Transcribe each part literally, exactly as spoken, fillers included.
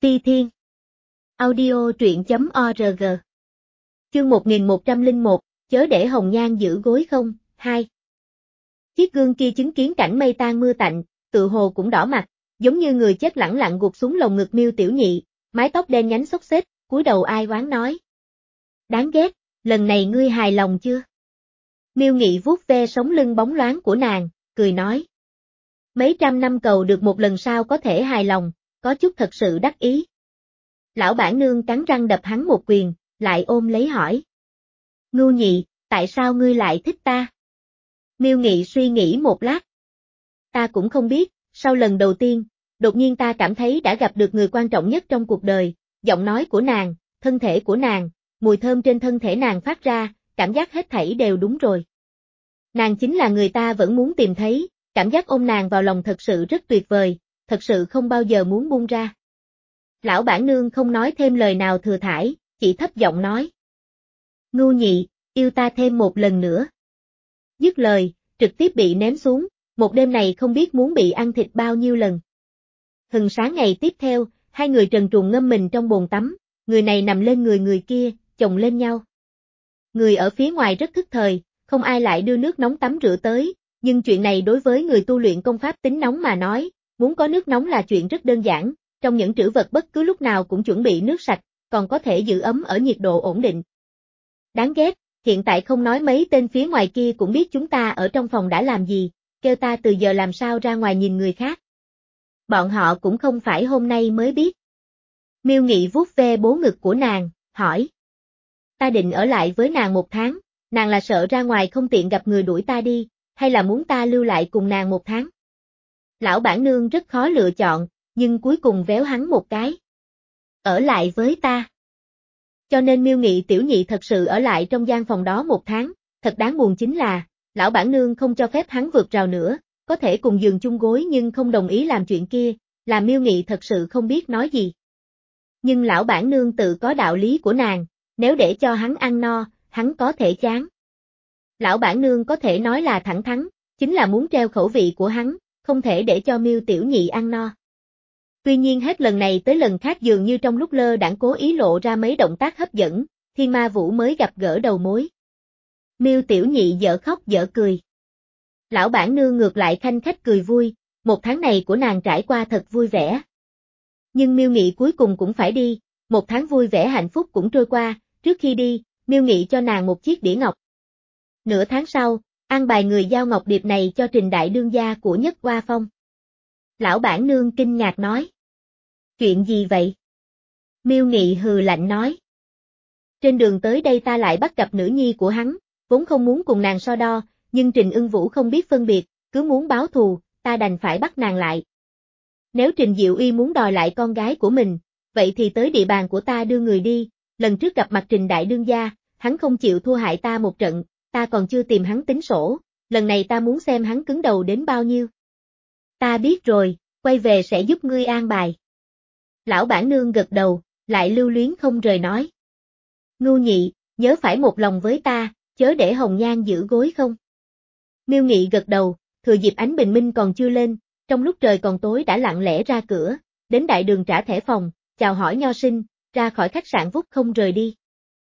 Ti Thiên. Audio truyện chấm org. Chương một nghìn một trăm lẻ một, chớ để hồng nhan giữ gối không, hai. Chiếc gương kia chứng kiến cảnh mây tan mưa tạnh, tự hồ cũng đỏ mặt, giống như người chết lẳng lặng gục xuống lồng ngực Miêu Tiểu Nhị, mái tóc đen nhánh xốc xếch, cúi đầu ai oán nói. Đáng ghét, lần này ngươi hài lòng chưa? Miêu Nghị vuốt ve sống lưng bóng loáng của nàng, cười nói. Mấy trăm năm cầu được một lần sao có thể hài lòng, có chút thật sự đắc ý. Lão bản nương cắn răng đập hắn một quyền, lại ôm lấy hỏi. Ngưu Nhị, tại sao ngươi lại thích ta? Miêu Nghị suy nghĩ một lát. Ta cũng không biết, sau lần đầu tiên, đột nhiên ta cảm thấy đã gặp được người quan trọng nhất trong cuộc đời, giọng nói của nàng, thân thể của nàng, mùi thơm trên thân thể nàng phát ra, cảm giác hết thảy đều đúng rồi. Nàng chính là người ta vẫn muốn tìm thấy, cảm giác ôm nàng vào lòng thật sự rất tuyệt vời, thật sự không bao giờ muốn buông ra. Lão bản nương không nói thêm lời nào thừa thãi, chỉ thấp giọng nói. Ngưu Nhị, yêu ta thêm một lần nữa. Dứt lời, trực tiếp bị ném xuống, một đêm này không biết muốn bị ăn thịt bao nhiêu lần. Hừng sáng ngày tiếp theo, hai người trần truồng ngâm mình trong bồn tắm, người này nằm lên người người kia, chồng lên nhau. Người ở phía ngoài rất thức thời, không ai lại đưa nước nóng tắm rửa tới, nhưng chuyện này đối với người tu luyện công pháp tính nóng mà nói, muốn có nước nóng là chuyện rất đơn giản, trong những trữ vật bất cứ lúc nào cũng chuẩn bị nước sạch, còn có thể giữ ấm ở nhiệt độ ổn định. Đáng ghét, hiện tại không nói mấy tên phía ngoài kia cũng biết chúng ta ở trong phòng đã làm gì, kêu ta từ giờ làm sao ra ngoài nhìn người khác. Bọn họ cũng không phải hôm nay mới biết. Miêu Nghị vuốt ve bố ngực của nàng, hỏi. Ta định ở lại với nàng một tháng, nàng là sợ ra ngoài không tiện gặp người đuổi ta đi, hay là muốn ta lưu lại cùng nàng một tháng? Lão bản nương rất khó lựa chọn, nhưng cuối cùng véo hắn một cái. Ở lại với ta. Cho nên Miêu Nghị Tiểu Nhị thật sự ở lại trong gian phòng đó một tháng, thật đáng buồn chính là, lão bản nương không cho phép hắn vượt rào nữa, có thể cùng giường chung gối nhưng không đồng ý làm chuyện kia, làm Miêu Nghị thật sự không biết nói gì. Nhưng lão bản nương tự có đạo lý của nàng, nếu để cho hắn ăn no, hắn có thể chán. Lão bản nương có thể nói là thẳng thắn, chính là muốn treo khẩu vị của hắn, không thể để cho Miêu Tiểu Nhị ăn no. Tuy nhiên hết lần này tới lần khác dường như trong lúc lơ đãng cố ý lộ ra mấy động tác hấp dẫn, Thiên Ma Vũ mới gặp gỡ đầu mối. Miêu Tiểu Nhị dở khóc dở cười. Lão bản nương ngược lại khanh khách cười vui, một tháng này của nàng trải qua thật vui vẻ. Nhưng Miêu Nghị cuối cùng cũng phải đi, một tháng vui vẻ hạnh phúc cũng trôi qua, trước khi đi, Miêu Nghị cho nàng một chiếc đĩa ngọc. Nửa tháng sau, an bài người giao ngọc điệp này cho Trình đại đương gia của Nhất Hoa Phong. Lão bản nương kinh ngạc nói. Chuyện gì vậy? Miêu Nghị hừ lạnh nói. Trên đường tới đây ta lại bắt gặp nữ nhi của hắn, vốn không muốn cùng nàng so đo, nhưng Trình Ưng Vũ không biết phân biệt, cứ muốn báo thù, ta đành phải bắt nàng lại. Nếu Trình Diệu Uy muốn đòi lại con gái của mình, vậy thì tới địa bàn của ta đưa người đi, lần trước gặp mặt Trình đại đương gia, hắn không chịu thua hại ta một trận, ta còn chưa tìm hắn tính sổ, lần này ta muốn xem hắn cứng đầu đến bao nhiêu. Ta biết rồi, quay về sẽ giúp ngươi an bài. Lão bản nương gật đầu, lại lưu luyến không rời nói. Ngưu Nhị, nhớ phải một lòng với ta, chớ để hồng nhan giữ gối không. Miêu Nghị gật đầu, thừa dịp ánh bình minh còn chưa lên, trong lúc trời còn tối đã lặng lẽ ra cửa, đến đại đường trả thẻ phòng, chào hỏi nho sinh, ra khỏi khách sạn vút không rời đi.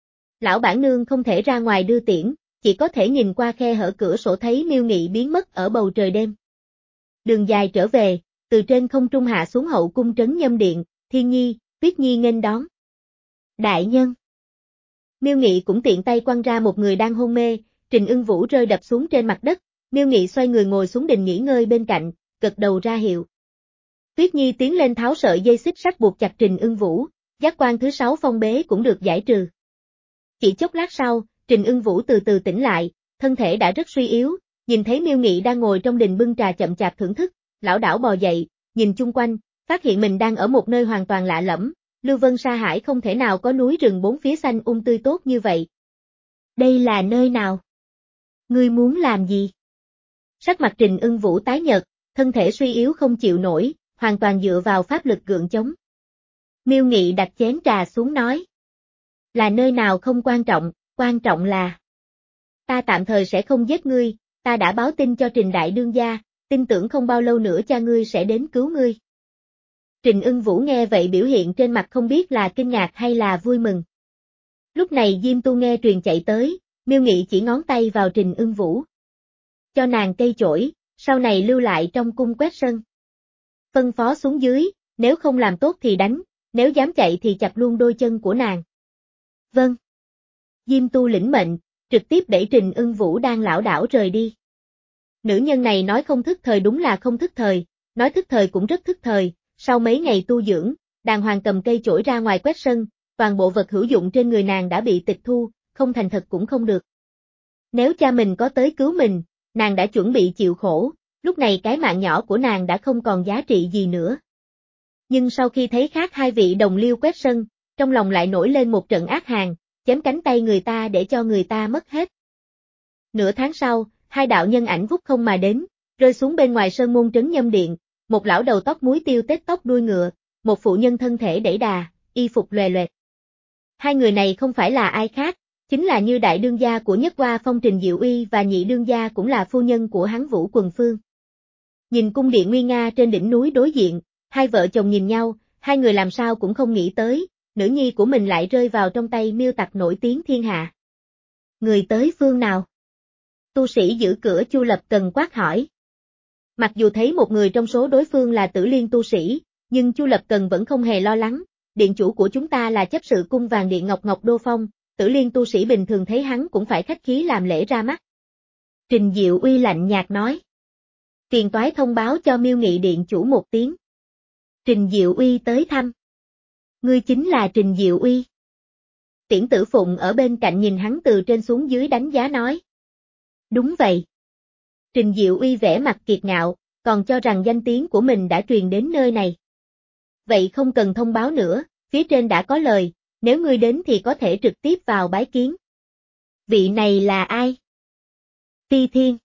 Lão bản nương không thể ra ngoài đưa tiễn, chỉ có thể nhìn qua khe hở cửa sổ thấy Miêu Nghị biến mất ở bầu trời đêm. Đường dài trở về, từ trên không trung hạ xuống hậu cung trấn Nhâm Điện, Thiên Nhi, Tuyết Nhi nghênh đón. Đại nhân. Miêu Nghị cũng tiện tay quăng ra một người đang hôn mê, Trình Ưng Vũ rơi đập xuống trên mặt đất, Miêu Nghị xoay người ngồi xuống đình nghỉ ngơi bên cạnh, gật đầu ra hiệu. Tuyết Nhi tiến lên tháo sợi dây xích sắt buộc chặt Trình Ưng Vũ, giác quan thứ sáu phong bế cũng được giải trừ. Chỉ chốc lát sau, Trình Ưng Vũ từ từ tỉnh lại, thân thể đã rất suy yếu, nhìn thấy Miêu Nghị đang ngồi trong đình bưng trà chậm chạp thưởng thức, lão đảo bò dậy, nhìn chung quanh, phát hiện mình đang ở một nơi hoàn toàn lạ lẫm, Lưu Vân Sa Hải không thể nào có núi rừng bốn phía xanh um tươi tốt như vậy. Đây là nơi nào? Ngươi muốn làm gì? Sắc mặt Trình Ưng Vũ tái nhợt, thân thể suy yếu không chịu nổi, hoàn toàn dựa vào pháp lực gượng chống. Miêu Nghị đặt chén trà xuống nói. Là nơi nào không quan trọng, quan trọng là ta tạm thời sẽ không giết ngươi, ta đã báo tin cho Trình đại đương gia, tin tưởng không bao lâu nữa cha ngươi sẽ đến cứu ngươi. Trình Ưng Vũ nghe vậy biểu hiện trên mặt không biết là kinh ngạc hay là vui mừng. Lúc này Diêm Tu nghe truyền chạy tới, Miêu Nghị chỉ ngón tay vào Trình Ưng Vũ. Cho nàng cây chổi, sau này lưu lại trong cung quét sân. Phân phó xuống dưới, nếu không làm tốt thì đánh, nếu dám chạy thì chặt luôn đôi chân của nàng. Vâng. Diêm Tu lĩnh mệnh, trực tiếp đẩy Trình Ưng Vũ đang lảo đảo rời đi. Nữ nhân này nói không thức thời đúng là không thức thời, nói thức thời cũng rất thức thời, sau mấy ngày tu dưỡng, đàng hoàng cầm cây chổi ra ngoài quét sân, toàn bộ vật hữu dụng trên người nàng đã bị tịch thu, không thành thật cũng không được. Nếu cha mình có tới cứu mình, nàng đã chuẩn bị chịu khổ, lúc này cái mạng nhỏ của nàng đã không còn giá trị gì nữa. Nhưng sau khi thấy khác hai vị đồng liêu quét sân, trong lòng lại nổi lên một trận ác hàn, chém cánh tay người ta để cho người ta mất hết. Nửa tháng sau, hai đạo nhân ảnh vút không mà đến, rơi xuống bên ngoài sơn môn trấn Nhâm Điện, một lão đầu tóc muối tiêu tết tóc đuôi ngựa, một phụ nhân thân thể đẩy đà, y phục lòe loẹt. Hai người này không phải là ai khác, chính là Như đại đương gia của Nhất Hoa Phong Trình Diệu Uy và nhị đương gia cũng là phu nhân của hắn Vũ Quần Phương. Nhìn cung điện nguy nga trên đỉnh núi đối diện, hai vợ chồng nhìn nhau, hai người làm sao cũng không nghĩ tới, nữ nhi của mình lại rơi vào trong tay miêu tặc nổi tiếng thiên hạ. Người tới phương nào? Tu sĩ giữ cửa Chu Lập Cần quát hỏi. Mặc dù thấy một người trong số đối phương là Tử Liên tu sĩ, nhưng Chu Lập Cần vẫn không hề lo lắng, điện chủ của chúng ta là chấp sự cung vàng điện Ngọc Ngọc Đô Phong, Tử Liên tu sĩ bình thường thấy hắn cũng phải khách khí làm lễ ra mắt. Trình Diệu Uy lạnh nhạt nói. Phiền toái thông báo cho Miêu Nghị điện chủ một tiếng. Trình Diệu Uy tới thăm. Ngươi chính là Trình Diệu Uy. Tiễn Tử Phụng ở bên cạnh nhìn hắn từ trên xuống dưới đánh giá nói. Đúng vậy. Trình Diệu Uy vẻ mặt kiệt ngạo, còn cho rằng danh tiếng của mình đã truyền đến nơi này. Vậy không cần thông báo nữa, phía trên đã có lời, nếu ngươi đến thì có thể trực tiếp vào bái kiến. Vị này là ai? Phi Thiên.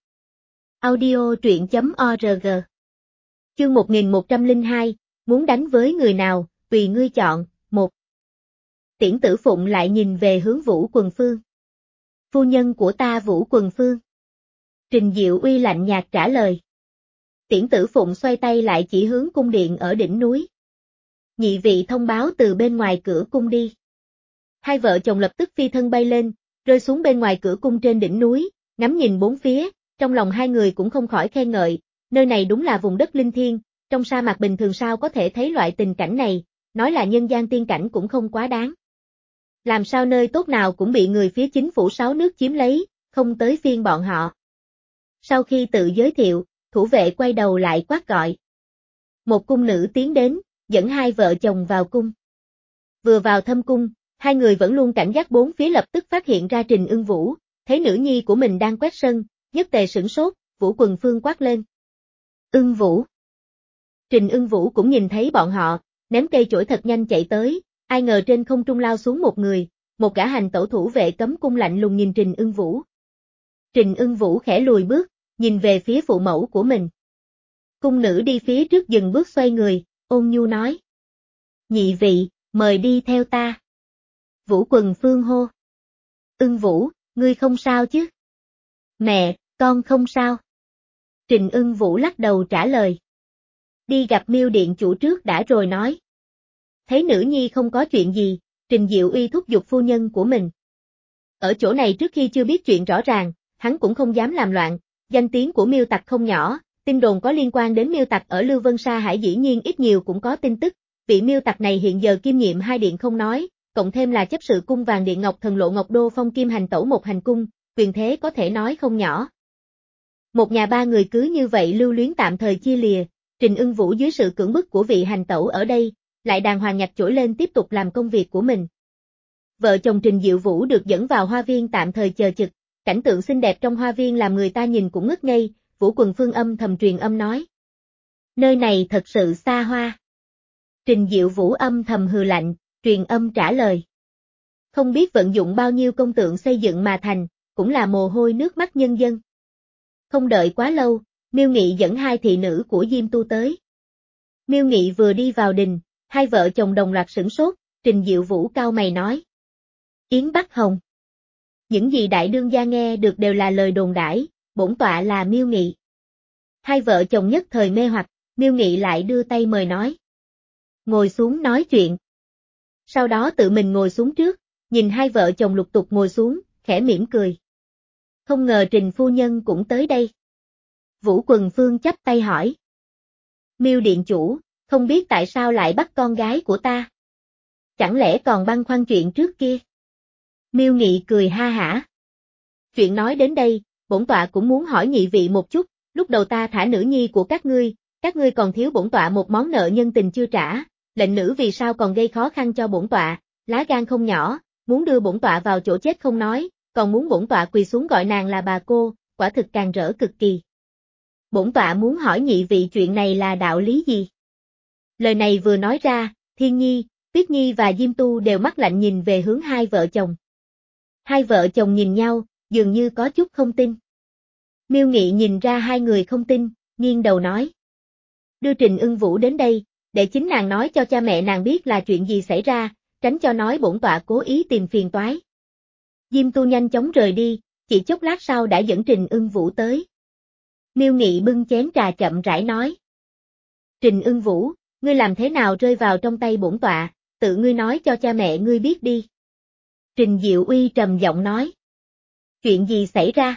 Audio truyện chấm org. Chương một nghìn một trăm lẻ hai, muốn đánh với người nào, tùy ngươi chọn, một. Tiễn Tử Phụng lại nhìn về hướng Vũ Quần Phương. Phu nhân của ta Vũ Quần Phương. Trình Diệu Uy lạnh nhạt trả lời. Tiễn Tử Phụng xoay tay lại chỉ hướng cung điện ở đỉnh núi. Nhị vị thông báo từ bên ngoài cửa cung đi. Hai vợ chồng lập tức phi thân bay lên, rơi xuống bên ngoài cửa cung trên đỉnh núi, ngắm nhìn bốn phía, trong lòng hai người cũng không khỏi khen ngợi, nơi này đúng là vùng đất linh thiêng, trong sa mạc bình thường sao có thể thấy loại tình cảnh này, nói là nhân gian tiên cảnh cũng không quá đáng. Làm sao nơi tốt nào cũng bị người phía chính phủ sáu nước chiếm lấy, không tới phiên bọn họ. Sau khi tự giới thiệu, thủ vệ quay đầu lại quát gọi. Một cung nữ tiến đến, dẫn hai vợ chồng vào cung. Vừa vào thâm cung, hai người vẫn luôn cảnh giác bốn phía lập tức phát hiện ra Trình Ưng Vũ, thấy nữ nhi của mình đang quét sân, nhất tề sửng sốt, Vũ Quần Phương quát lên. Ưng Vũ. Trình Ưng Vũ cũng nhìn thấy bọn họ, ném cây chổi thật nhanh chạy tới, ai ngờ trên không trung lao xuống một người, một gã hành tẩu thủ vệ cấm cung lạnh lùng nhìn Trình Ưng Vũ. Trình Ưng Vũ khẽ lùi bước, nhìn về phía phụ mẫu của mình. Cung nữ đi phía trước dừng bước xoay người, ôn nhu nói. Nhị vị, mời đi theo ta. Vũ Quần Phương hô. Ưng Vũ, ngươi không sao chứ? Mẹ, con không sao. Trình Ưng Vũ lắc đầu trả lời. Đi gặp Miêu điện chủ trước đã rồi nói. Thấy nữ nhi không có chuyện gì, Trình Diệu Uy thúc giục phu nhân của mình. Ở chỗ này trước khi chưa biết chuyện rõ ràng, hắn cũng không dám làm loạn, danh tiếng của Miêu tặc không nhỏ, tin đồn có liên quan đến Miêu tặc ở Lưu Vân Sa Hải dĩ nhiên ít nhiều cũng có tin tức, vị Miêu tặc này hiện giờ kiêm nhiệm hai điện không nói, cộng thêm là chấp sự cung vàng điện Ngọc Thần Lộ Ngọc Đô Phong kim hành tẩu một hành cung, quyền thế có thể nói không nhỏ. Một nhà ba người cứ như vậy lưu luyến tạm thời chia lìa, Trình Ưng Vũ dưới sự cưỡng bức của vị hành tẩu ở đây, lại đàng hoàng nhặt chổi lên tiếp tục làm công việc của mình. Vợ chồng Trình Diệu Vũ được dẫn vào hoa viên tạm thời chờ trực, cảnh tượng xinh đẹp trong hoa viên làm người ta nhìn cũng ngất ngây, Vũ Quần Phương âm thầm truyền âm nói. Nơi này thật sự xa hoa. Trình Diệu Vũ âm thầm hừ lạnh, truyền âm trả lời. Không biết vận dụng bao nhiêu công tượng xây dựng mà thành, cũng là mồ hôi nước mắt nhân dân. Không đợi quá lâu, Miêu Nghị dẫn hai thị nữ của Diêm Tu tới. Miêu Nghị vừa đi vào đình, hai vợ chồng đồng loạt sửng sốt, Trình Diệu Vũ cau mày nói. Yến Bắc Hồng. Những gì đại đương gia nghe được đều là lời đồn đãi, bổn tọa là Miêu Nghị. Hai vợ chồng nhất thời mê hoặc, Miêu Nghị lại đưa tay mời nói. ngồi xuống nói chuyện. Sau đó tự mình ngồi xuống trước, nhìn hai vợ chồng lục tục ngồi xuống, khẽ mỉm cười. Không ngờ Trình phu nhân cũng tới đây. Vũ Quần Phương chắp tay hỏi. Miêu điện chủ, không biết tại sao lại bắt con gái của ta? Chẳng lẽ còn băn khoăn chuyện trước kia? Miêu Nghị cười ha hả. Chuyện nói đến đây, bổn tọa cũng muốn hỏi nhị vị một chút, lúc đầu ta thả nữ nhi của các ngươi, các ngươi còn thiếu bổn tọa một món nợ nhân tình chưa trả, lệnh nữ vì sao còn gây khó khăn cho bổn tọa, lá gan không nhỏ, muốn đưa bổn tọa vào chỗ chết không nói, còn muốn bổn tọa quỳ xuống gọi nàng là bà cô, quả thực càng rỡ cực kỳ. Bổn tọa muốn hỏi nhị vị chuyện này là đạo lý gì? Lời này vừa nói ra, Thiên Nhi, Tuyết Nhi và Diêm Tu đều mắt lạnh nhìn về hướng hai vợ chồng. Hai vợ chồng nhìn nhau, dường như có chút không tin. Miêu Nghị nhìn ra hai người không tin, nghiêng đầu nói. Đưa Trình Ưng Vũ đến đây, để chính nàng nói cho cha mẹ nàng biết là chuyện gì xảy ra, tránh cho nói bổn tọa cố ý tìm phiền toái. Diêm Tu nhanh chóng rời đi, chỉ chốc lát sau đã dẫn Trình Ưng Vũ tới. Miêu Nghị bưng chén trà chậm rãi nói. Trình Ưng Vũ, ngươi làm thế nào rơi vào trong tay bổn tọa, tự ngươi nói cho cha mẹ ngươi biết đi. Trình Diệu Uy trầm giọng nói. Chuyện gì xảy ra?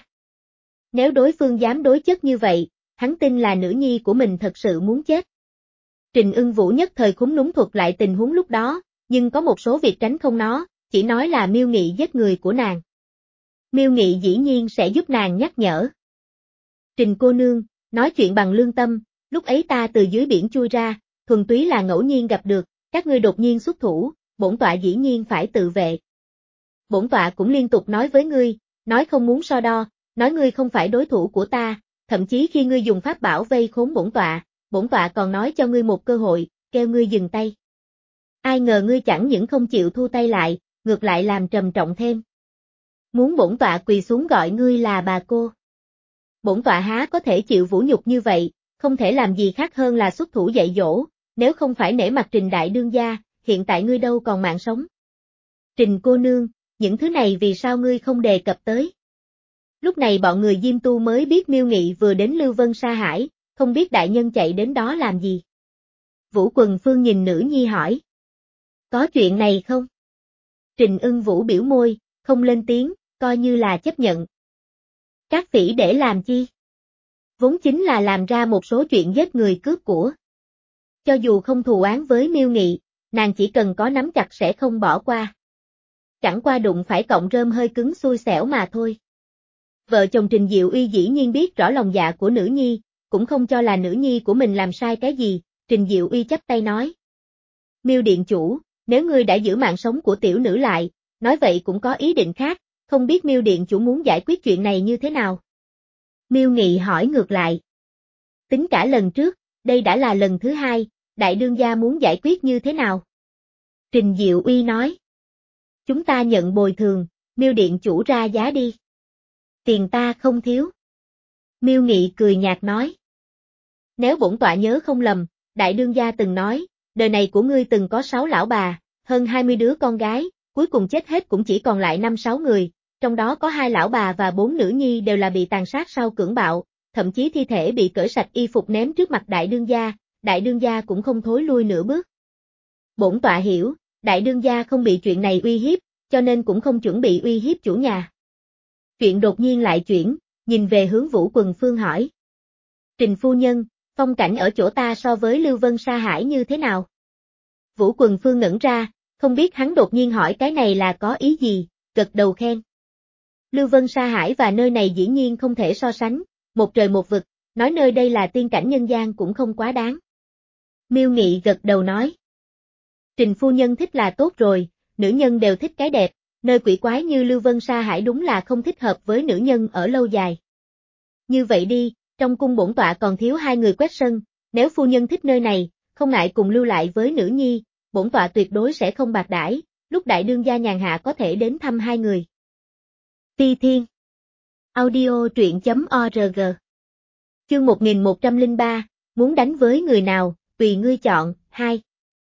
Nếu đối phương dám đối chất như vậy, hắn tin là nữ nhi của mình thật sự muốn chết. Trình Ưng Vũ nhất thời khúm núm thuật lại tình huống lúc đó, nhưng có một số việc tránh không nó, chỉ nói là Miêu Nghị giết người của nàng. Miêu Nghị dĩ nhiên sẽ giúp nàng nhắc nhở. Trình cô nương, nói chuyện bằng lương tâm, lúc ấy ta từ dưới biển chui ra, thuần túy là ngẫu nhiên gặp được, các ngươi đột nhiên xuất thủ, bổn tọa dĩ nhiên phải tự vệ. Bổn tọa cũng liên tục nói với ngươi, nói không muốn so đo, nói ngươi không phải đối thủ của ta, thậm chí khi ngươi dùng pháp bảo vây khốn bổn tọa, bổn tọa còn nói cho ngươi một cơ hội, kêu ngươi dừng tay. Ai ngờ ngươi chẳng những không chịu thu tay lại, ngược lại làm trầm trọng thêm. Muốn bổn tọa quỳ xuống gọi ngươi là bà cô. Bổn tọa há có thể chịu vũ nhục như vậy, không thể làm gì khác hơn là xuất thủ dạy dỗ, nếu không phải nể mặt Trình đại đương gia, hiện tại ngươi đâu còn mạng sống. Trình cô nương, những thứ này vì sao ngươi không đề cập tới? Lúc này bọn người Diêm Tu mới biết Miêu Nghị vừa đến Lưu Vân Sa Hải, không biết đại nhân chạy đến đó làm gì. Vũ Quần Phương nhìn nữ nhi hỏi. Có chuyện này không? Trình Ưng Vũ biểu môi, không lên tiếng, coi như là chấp nhận. Các phỉ để làm chi? Vốn chính là làm ra một số chuyện giết người cướp của. Cho dù không thù oán với Miêu Nghị, nàng chỉ cần có nắm chặt sẽ không bỏ qua. Chẳng qua đụng phải cọng rơm hơi cứng xui xẻo mà thôi. Vợ chồng Trình Diệu Uy dĩ nhiên biết rõ lòng dạ của nữ nhi, cũng không cho là nữ nhi của mình làm sai cái gì, Trình Diệu Uy chắp tay nói. Miêu điện chủ, nếu ngươi đã giữ mạng sống của tiểu nữ lại, nói vậy cũng có ý định khác, không biết Miêu điện chủ muốn giải quyết chuyện này như thế nào? Miêu Nghị hỏi ngược lại. Tính cả lần trước, đây đã là lần thứ hai, đại đương gia muốn giải quyết như thế nào? Trình Diệu Uy nói. Chúng ta nhận bồi thường, Miêu điện chủ ra giá đi. Tiền ta không thiếu. Miêu Nghị cười nhạt nói. Nếu bổn tọa nhớ không lầm, đại đương gia từng nói, đời này của ngươi từng có sáu lão bà, hơn hai mươi đứa con gái, cuối cùng chết hết cũng chỉ còn lại năm sáu người, trong đó có hai lão bà và bốn nữ nhi đều là bị tàn sát sau cưỡng bạo, thậm chí thi thể bị cởi sạch y phục ném trước mặt đại đương gia, đại đương gia cũng không thối lui nửa bước. Bổn tọa hiểu, đại đương gia không bị chuyện này uy hiếp, cho nên cũng không chuẩn bị uy hiếp chủ nhà. Chuyện đột nhiên lại chuyển, nhìn về hướng Vũ Quần Phương hỏi. Trình phu nhân, phong cảnh ở chỗ ta so với Lưu Vân Sa Hải như thế nào? Vũ Quần Phương ngẩn ra, không biết hắn đột nhiên hỏi cái này là có ý gì, gật đầu khen. Lưu Vân Sa Hải và nơi này dĩ nhiên không thể so sánh, một trời một vực, nói nơi đây là tiên cảnh nhân gian cũng không quá đáng. Miêu Nghị gật đầu nói. Trình phu nhân thích là tốt rồi, nữ nhân đều thích cái đẹp, nơi quỷ quái như Lưu Vân Sa Hải đúng là không thích hợp với nữ nhân ở lâu dài. Như vậy đi, trong cung bổn tọa còn thiếu hai người quét sân, nếu phu nhân thích nơi này, không ngại cùng lưu lại với nữ nhi, bổn tọa tuyệt đối sẽ không bạc đãi, lúc đại đương gia nhàn hạ có thể đến thăm hai người. Phi Thiên Audio truyện chấm org Chương một nghìn một trăm lẻ ba, muốn đánh với người nào, tùy ngươi chọn, hai.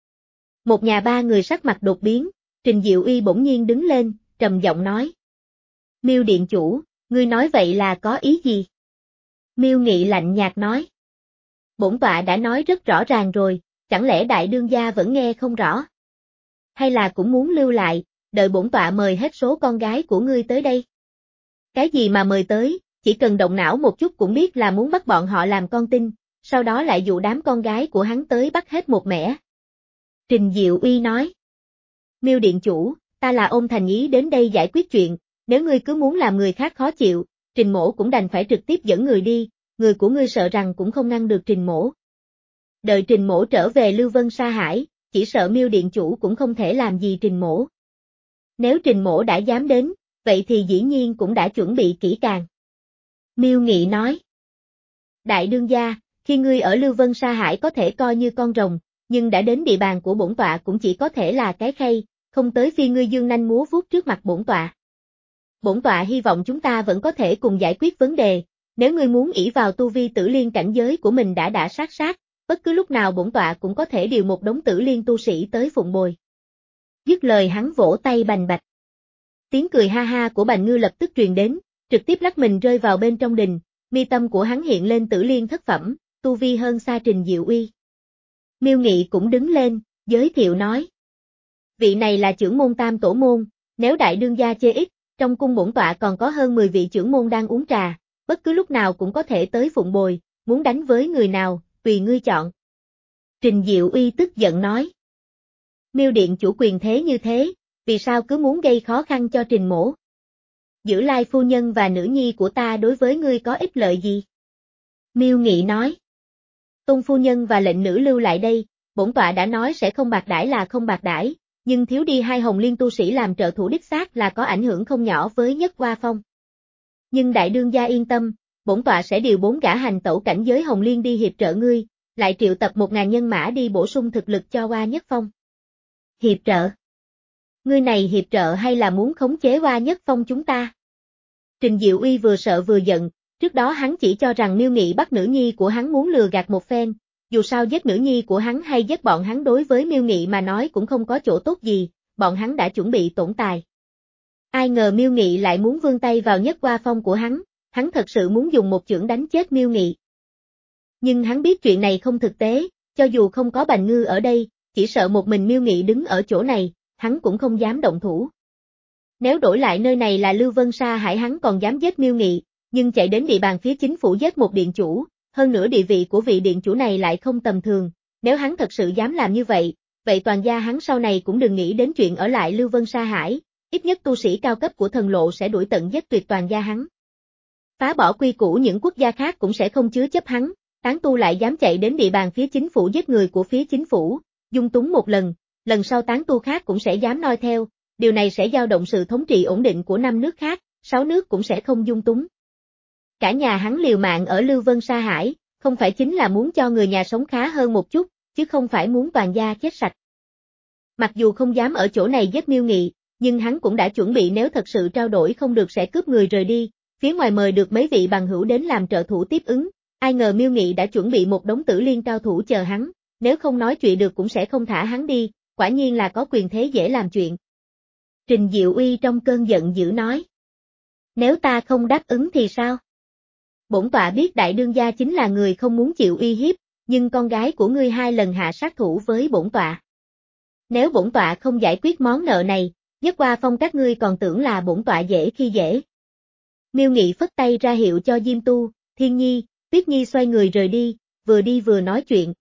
Một nhà ba người sắc mặt đột biến, Trình Diệu Uy bỗng nhiên đứng lên, trầm giọng nói. Miêu điện chủ, ngươi nói vậy là có ý gì? Miêu Nghị lạnh nhạt nói. Bổn tọa đã nói rất rõ ràng rồi, chẳng lẽ đại đương gia vẫn nghe không rõ? Hay là cũng muốn lưu lại, đợi bổn tọa mời hết số con gái của ngươi tới đây? Cái gì mà mời tới, chỉ cần động não một chút cũng biết là muốn bắt bọn họ làm con tin, sau đó lại dụ đám con gái của hắn tới bắt hết một mẻ. Trình Diệu Uy nói. Miêu điện chủ, ta là ôm thành ý đến đây giải quyết chuyện, nếu ngươi cứ muốn làm người khác khó chịu, Trình mỗ cũng đành phải trực tiếp dẫn người đi, người của ngươi sợ rằng cũng không ngăn được Trình mỗ. Đợi Trình mỗ trở về Lưu Vân Sa Hải, chỉ sợ Miêu điện chủ cũng không thể làm gì Trình mỗ. Nếu Trình mỗ đã dám đến, vậy thì dĩ nhiên cũng đã chuẩn bị kỹ càng. Miêu Nghị nói. Đại đương gia, khi ngươi ở Lưu Vân Sa Hải có thể coi như con rồng, nhưng đã đến địa bàn của bổn tọa cũng chỉ có thể là cái khay, không tới phi ngươi dương nanh múa vuốt trước mặt bổn tọa. Bổn tọa hy vọng chúng ta vẫn có thể cùng giải quyết vấn đề, nếu ngươi muốn ỷ vào tu vi tử liên cảnh giới của mình đã đã sát sát, bất cứ lúc nào bổn tọa cũng có thể điều một đống tử liên tu sĩ tới phụng bồi. Dứt lời hắn vỗ tay bành bạch. Tiếng cười ha ha của Bành Ngư lập tức truyền đến, trực tiếp lắc mình rơi vào bên trong đình, mi tâm của hắn hiện lên tử liên thất phẩm, tu vi hơn xa Trình Diệu Uy. Miêu Nghị cũng đứng lên, giới thiệu nói. Vị này là trưởng môn tam tổ môn, nếu đại đương gia chê ít, trong cung bổn tọa còn có hơn mười vị trưởng môn đang uống trà, bất cứ lúc nào cũng có thể tới phụng bồi, muốn đánh với người nào, tùy ngươi chọn. Trình Diệu Uy tức giận nói. Miêu điện chủ quyền thế như thế, vì sao cứ muốn gây khó khăn cho Trình mỗ? Giữ Lai phu nhân và nữ nhi của ta đối với ngươi có ích lợi gì? Miêu Nghị nói. Tôn phu nhân và lệnh nữ lưu lại đây, bổn tọa đã nói sẽ không bạc đãi là không bạc đãi, nhưng thiếu đi hai hồng liên tu sĩ làm trợ thủ đích xác là có ảnh hưởng không nhỏ với Nhất Hoa Phong. Nhưng đại đương gia yên tâm, bổn tọa sẽ điều bốn gã hành tẩu cảnh giới hồng liên đi hiệp trợ ngươi, lại triệu tập một ngàn nhân mã đi bổ sung thực lực cho Hoa Nhất Phong. Hiệp trợ? Ngươi này hiệp trợ hay là muốn khống chế Hoa Nhất Phong chúng ta? Trình Diệu Uy vừa sợ vừa giận, trước đó hắn chỉ cho rằng Miêu Nghị bắt nữ nhi của hắn muốn lừa gạt một phen, dù sao giết nữ nhi của hắn hay giết bọn hắn đối với Miêu Nghị mà nói cũng không có chỗ tốt gì, bọn hắn đã chuẩn bị tổn tài. Ai ngờ Miêu Nghị lại muốn vươn tay vào Nhất Hoa Phong của hắn, hắn thật sự muốn dùng một chưởng đánh chết Miêu Nghị. Nhưng hắn biết chuyện này không thực tế, cho dù không có Bành Ngư ở đây, chỉ sợ một mình Miêu Nghị đứng ở chỗ này, hắn cũng không dám động thủ. Nếu đổi lại nơi này là Lưu Vân Sa Hải hắn còn dám giết Miêu Nghị, nhưng chạy đến địa bàn phía chính phủ giết một điện chủ, hơn nữa địa vị của vị điện chủ này lại không tầm thường, nếu hắn thật sự dám làm như vậy, vậy toàn gia hắn sau này cũng đừng nghĩ đến chuyện ở lại Lưu Vân Sa Hải, ít nhất tu sĩ cao cấp của thần lộ sẽ đuổi tận giết tuyệt toàn gia hắn. Phá bỏ quy củ những quốc gia khác cũng sẽ không chứa chấp hắn, tán tu lại dám chạy đến địa bàn phía chính phủ giết người của phía chính phủ, dung túng một lần, lần sau tán tu khác cũng sẽ dám noi theo, điều này sẽ dao động sự thống trị ổn định của năm nước khác, sáu nước cũng sẽ không dung túng. Cả nhà hắn liều mạng ở Lưu Vân Sa Hải, không phải chính là muốn cho người nhà sống khá hơn một chút, chứ không phải muốn toàn gia chết sạch. Mặc dù không dám ở chỗ này giết Miêu Nghị, nhưng hắn cũng đã chuẩn bị nếu thật sự trao đổi không được sẽ cướp người rời đi, phía ngoài mời được mấy vị bằng hữu đến làm trợ thủ tiếp ứng, ai ngờ Miêu Nghị đã chuẩn bị một đống tử liên cao thủ chờ hắn, nếu không nói chuyện được cũng sẽ không thả hắn đi, quả nhiên là có quyền thế dễ làm chuyện. Trình Diệu Uy trong cơn giận dữ nói. Nếu ta không đáp ứng thì sao? Bổn tọa biết đại đương gia chính là người không muốn chịu uy hiếp, nhưng con gái của ngươi hai lần hạ sát thủ với bổn tọa. Nếu bổn tọa không giải quyết món nợ này, Nhất Hoa Phong các ngươi còn tưởng là bổn tọa dễ khi dễ. Miêu Nghị phất tay ra hiệu cho Diêm Tu, Thiên Nhi, Tuyết Nhi xoay người rời đi, vừa đi vừa nói chuyện.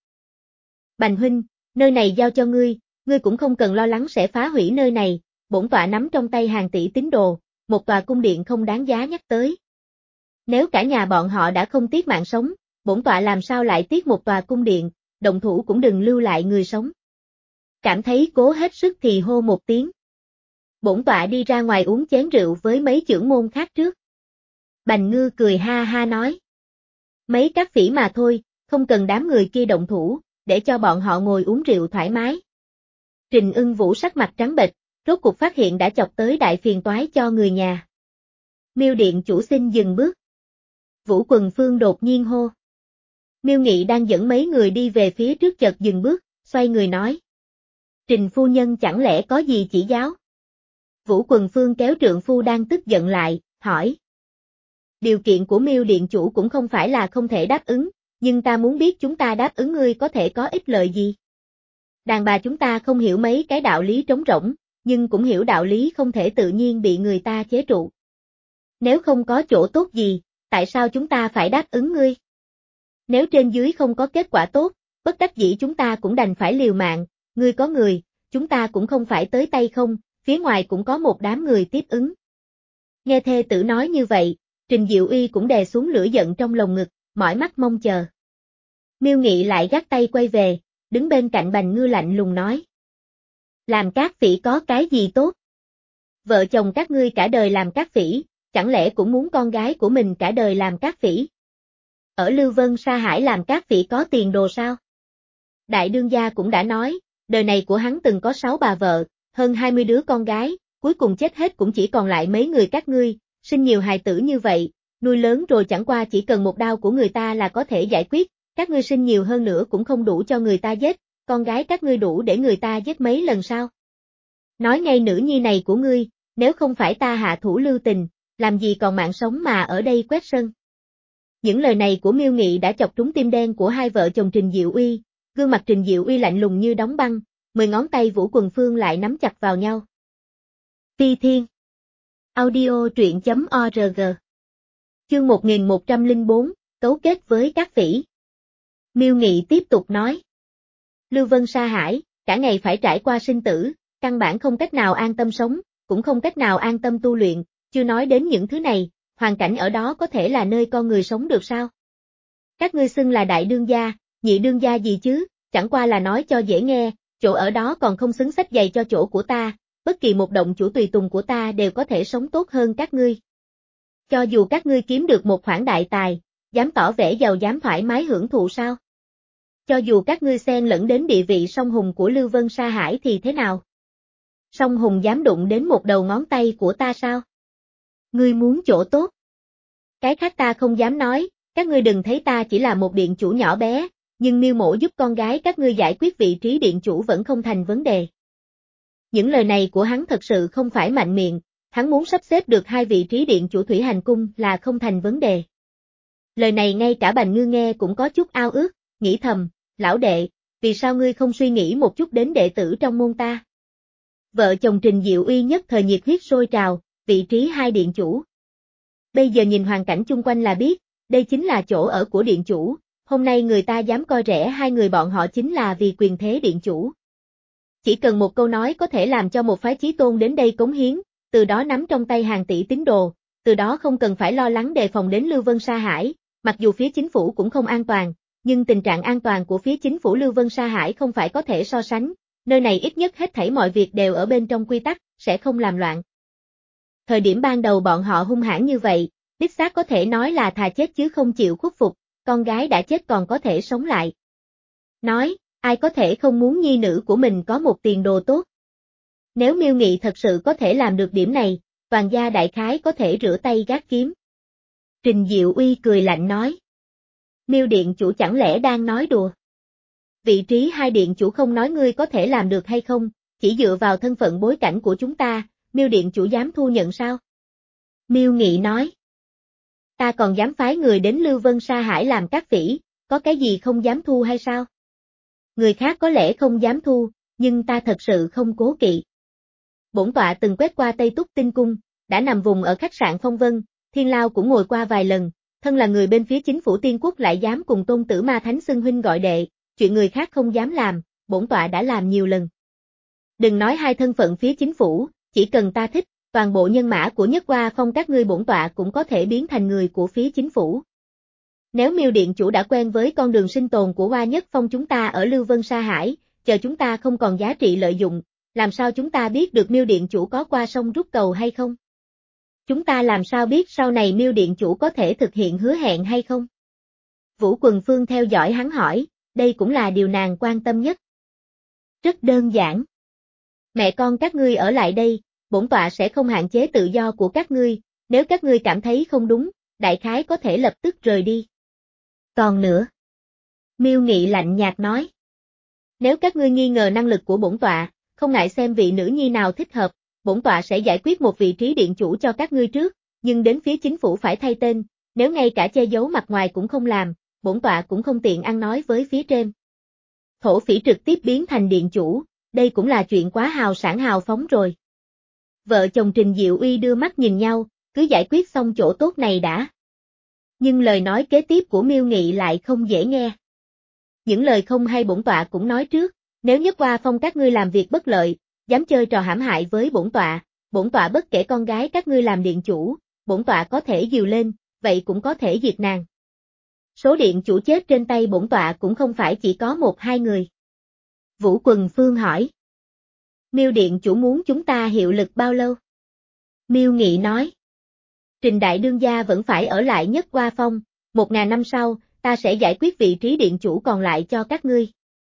Bành huynh, nơi này giao cho ngươi, ngươi cũng không cần lo lắng sẽ phá hủy nơi này, bổn tọa nắm trong tay hàng tỷ tín đồ, một tòa cung điện không đáng giá nhắc tới. Nếu cả nhà bọn họ đã không tiếc mạng sống, bổn tọa làm sao lại tiếc một tòa cung điện, động thủ cũng đừng lưu lại người sống. Cảm thấy cố hết sức thì hô một tiếng. Bổn tọa đi ra ngoài uống chén rượu với mấy trưởng môn khác trước. Bành Ngư cười ha ha nói. Mấy các phỉ mà thôi, không cần đám người kia động thủ, để cho bọn họ ngồi uống rượu thoải mái. Trình Ưng Vũ sắc mặt trắng bệch, rốt cuộc phát hiện đã chọc tới đại phiền toái cho người nhà. Miêu điện chủ xin dừng bước. Vũ Quần Phương đột nhiên hô. Miêu Nghị đang dẫn mấy người đi về phía trước chợt dừng bước, xoay người nói. Trình phu nhân chẳng lẽ có gì chỉ giáo? Vũ Quần Phương kéo trượng phu đang tức giận lại, hỏi. Điều kiện của Miêu điện chủ cũng không phải là không thể đáp ứng, nhưng ta muốn biết chúng ta đáp ứng ngươi có thể có ích lợi gì? Đàn bà chúng ta không hiểu mấy cái đạo lý trống rỗng, nhưng cũng hiểu đạo lý không thể tự nhiên bị người ta chế trụ. Nếu không có chỗ tốt gì, tại sao chúng ta phải đáp ứng ngươi? Nếu trên dưới không có kết quả tốt, bất đắc dĩ chúng ta cũng đành phải liều mạng, ngươi có người, chúng ta cũng không phải tới tay không, phía ngoài cũng có một đám người tiếp ứng. Nghe thê tử nói như vậy, Trình Diệu Uy cũng đè xuống lửa giận trong lồng ngực, mỏi mắt mong chờ. Miêu Nghị lại gác tay quay về, đứng bên cạnh Bành Ngư lạnh lùng nói. Làm cát phỉ có cái gì tốt? Vợ chồng các ngươi cả đời làm cát phỉ, chẳng lẽ cũng muốn con gái của mình cả đời làm cát phỉ? Ở Lưu Vân Sa Hải làm cát phỉ có tiền đồ sao? Đại đương gia cũng đã nói, đời này của hắn từng có sáu bà vợ, hơn hai mươi đứa con gái, cuối cùng chết hết cũng chỉ còn lại mấy người các ngươi, sinh nhiều hài tử như vậy, nuôi lớn rồi chẳng qua chỉ cần một đao của người ta là có thể giải quyết, các ngươi sinh nhiều hơn nữa cũng không đủ cho người ta giết, con gái các ngươi đủ để người ta giết mấy lần sao? Nói ngay nữ nhi này của ngươi, nếu không phải ta hạ thủ lưu tình, làm gì còn mạng sống mà ở đây quét sân. Những lời này của Miêu Nghị đã chọc trúng tim đen của hai vợ chồng Trình Diệu Uy, gương mặt Trình Diệu Uy lạnh lùng như đóng băng, mười ngón tay Vũ Quần Phương lại nắm chặt vào nhau. Phi Thiên Audio truyện chấm org Chương một nghìn một trăm lẻ bốn, cấu kết với các phỉ. Miêu Nghị tiếp tục nói. Lưu Vân Sa Hải, cả ngày phải trải qua sinh tử, căn bản không cách nào an tâm sống, cũng không cách nào an tâm tu luyện, chưa nói đến những thứ này, hoàn cảnh ở đó có thể là nơi con người sống được sao? Các ngươi xưng là đại đương gia, nhị đương gia gì chứ, chẳng qua là nói cho dễ nghe, chỗ ở đó còn không xứng xách giày cho chỗ của ta, bất kỳ một động chủ tùy tùng của ta đều có thể sống tốt hơn các ngươi. Cho dù các ngươi kiếm được một khoản đại tài, dám tỏ vẻ giàu dám thoải mái hưởng thụ sao? Cho dù các ngươi xen lẫn đến địa vị song hùng của Lưu Vân Sa Hải thì thế nào? Song hùng dám đụng đến một đầu ngón tay của ta sao? Ngươi muốn chỗ tốt. Cái khác ta không dám nói, các ngươi đừng thấy ta chỉ là một điện chủ nhỏ bé, nhưng Miêu Mộ giúp con gái các ngươi giải quyết vị trí điện chủ vẫn không thành vấn đề. Những lời này của hắn thật sự không phải mạnh miệng, hắn muốn sắp xếp được hai vị trí điện chủ Thủy Hành Cung là không thành vấn đề. Lời này ngay cả Bành Ngư nghe cũng có chút ao ước, nghĩ thầm, lão đệ, vì sao ngươi không suy nghĩ một chút đến đệ tử trong môn ta? Vợ chồng Trình Diệu Uy nhất thời nhiệt huyết sôi trào, vị trí hai điện chủ. Bây giờ nhìn hoàn cảnh chung quanh là biết, đây chính là chỗ ở của điện chủ, hôm nay người ta dám coi rẻ hai người bọn họ chính là vì quyền thế điện chủ. Chỉ cần một câu nói có thể làm cho một phái chí tôn đến đây cống hiến, từ đó nắm trong tay hàng tỷ tín đồ, từ đó không cần phải lo lắng đề phòng đến Lưu Vân Sa Hải, mặc dù phía chính phủ cũng không an toàn, nhưng tình trạng an toàn của phía chính phủ Lưu Vân Sa Hải không phải có thể so sánh, nơi này ít nhất hết thảy mọi việc đều ở bên trong quy tắc, sẽ không làm loạn. Thời điểm ban đầu bọn họ hung hãn như vậy, đích xác có thể nói là thà chết chứ không chịu khuất phục, con gái đã chết còn có thể sống lại. Nói, ai có thể không muốn nhi nữ của mình có một tiền đồ tốt. Nếu Miêu Nghị thật sự có thể làm được điểm này, toàn gia đại khái có thể rửa tay gác kiếm. Trình Diệu Uy cười lạnh nói. Miêu điện chủ chẳng lẽ đang nói đùa? Vị trí hai điện chủ không nói ngươi có thể làm được hay không, chỉ dựa vào thân phận bối cảnh của chúng ta, Miêu điện chủ dám thu nhận sao? Miêu Nghị nói. Ta còn dám phái người đến Lưu Vân Sa Hải làm các phỉ, có cái gì không dám thu hay sao? Người khác có lẽ không dám thu, nhưng ta thật sự không cố kỵ. Bổn tọa từng quét qua Tây Túc Tinh Cung, đã nằm vùng ở khách sạn Phong Vân, Thiên Lao cũng ngồi qua vài lần, thân là người bên phía chính phủ Tiên Quốc lại dám cùng Tôn Tử Ma Thánh xưng huynh gọi đệ, chuyện người khác không dám làm, bổn tọa đã làm nhiều lần. Đừng nói hai thân phận phía chính phủ, chỉ cần ta thích, toàn bộ nhân mã của Nhất Hoa Phong các ngươi bổn tọa cũng có thể biến thành người của phía chính phủ. Nếu Miêu điện chủ đã quen với con đường sinh tồn của Hoa Nhất Phong chúng ta ở Lưu Vân Sa Hải, chờ chúng ta không còn giá trị lợi dụng, làm sao chúng ta biết được Miêu điện chủ có qua sông rút cầu hay không? Chúng ta làm sao biết sau này Miêu điện chủ có thể thực hiện hứa hẹn hay không? Vũ Quần Phương theo dõi hắn hỏi, đây cũng là điều nàng quan tâm nhất. Rất đơn giản. Mẹ con các ngươi ở lại đây, bổn tọa sẽ không hạn chế tự do của các ngươi, nếu các ngươi cảm thấy không đúng, đại khái có thể lập tức rời đi. Còn nữa. Miêu Nghị lạnh nhạt nói. Nếu các ngươi nghi ngờ năng lực của bổn tọa, không ngại xem vị nữ nhi nào thích hợp, bổn tọa sẽ giải quyết một vị trí điện chủ cho các ngươi trước, nhưng đến phía chính phủ phải thay tên, nếu ngay cả che giấu mặt ngoài cũng không làm, bổn tọa cũng không tiện ăn nói với phía trên. thổ phỉ trực tiếp biến thành điện chủ, đây cũng là chuyện quá hào sản hào phóng rồi. Vợ chồng Trình Diệu Uy đưa mắt nhìn nhau, cứ giải quyết xong chỗ tốt này đã. Nhưng lời nói kế tiếp của Miêu Nghị lại không dễ nghe. Những lời không hay bổn tọa cũng nói trước, nếu Nhất Hoa Phong các ngươi làm việc bất lợi, dám chơi trò hãm hại với bổn tọa, bổn tọa bất kể con gái các ngươi làm điện chủ, bổn tọa có thể dìu lên, vậy cũng có thể diệt nàng. Số điện chủ chết trên tay bổn tọa cũng không phải chỉ có một hai người. Vũ Quần Phương hỏi. Miêu điện chủ muốn chúng ta hiệu lực bao lâu? Miêu Nghị nói. Trình đại đương gia vẫn phải ở lại Nhất Hoa Phong, một ngàn năm sau, ta sẽ giải quyết vị trí điện chủ còn lại cho các ngươi.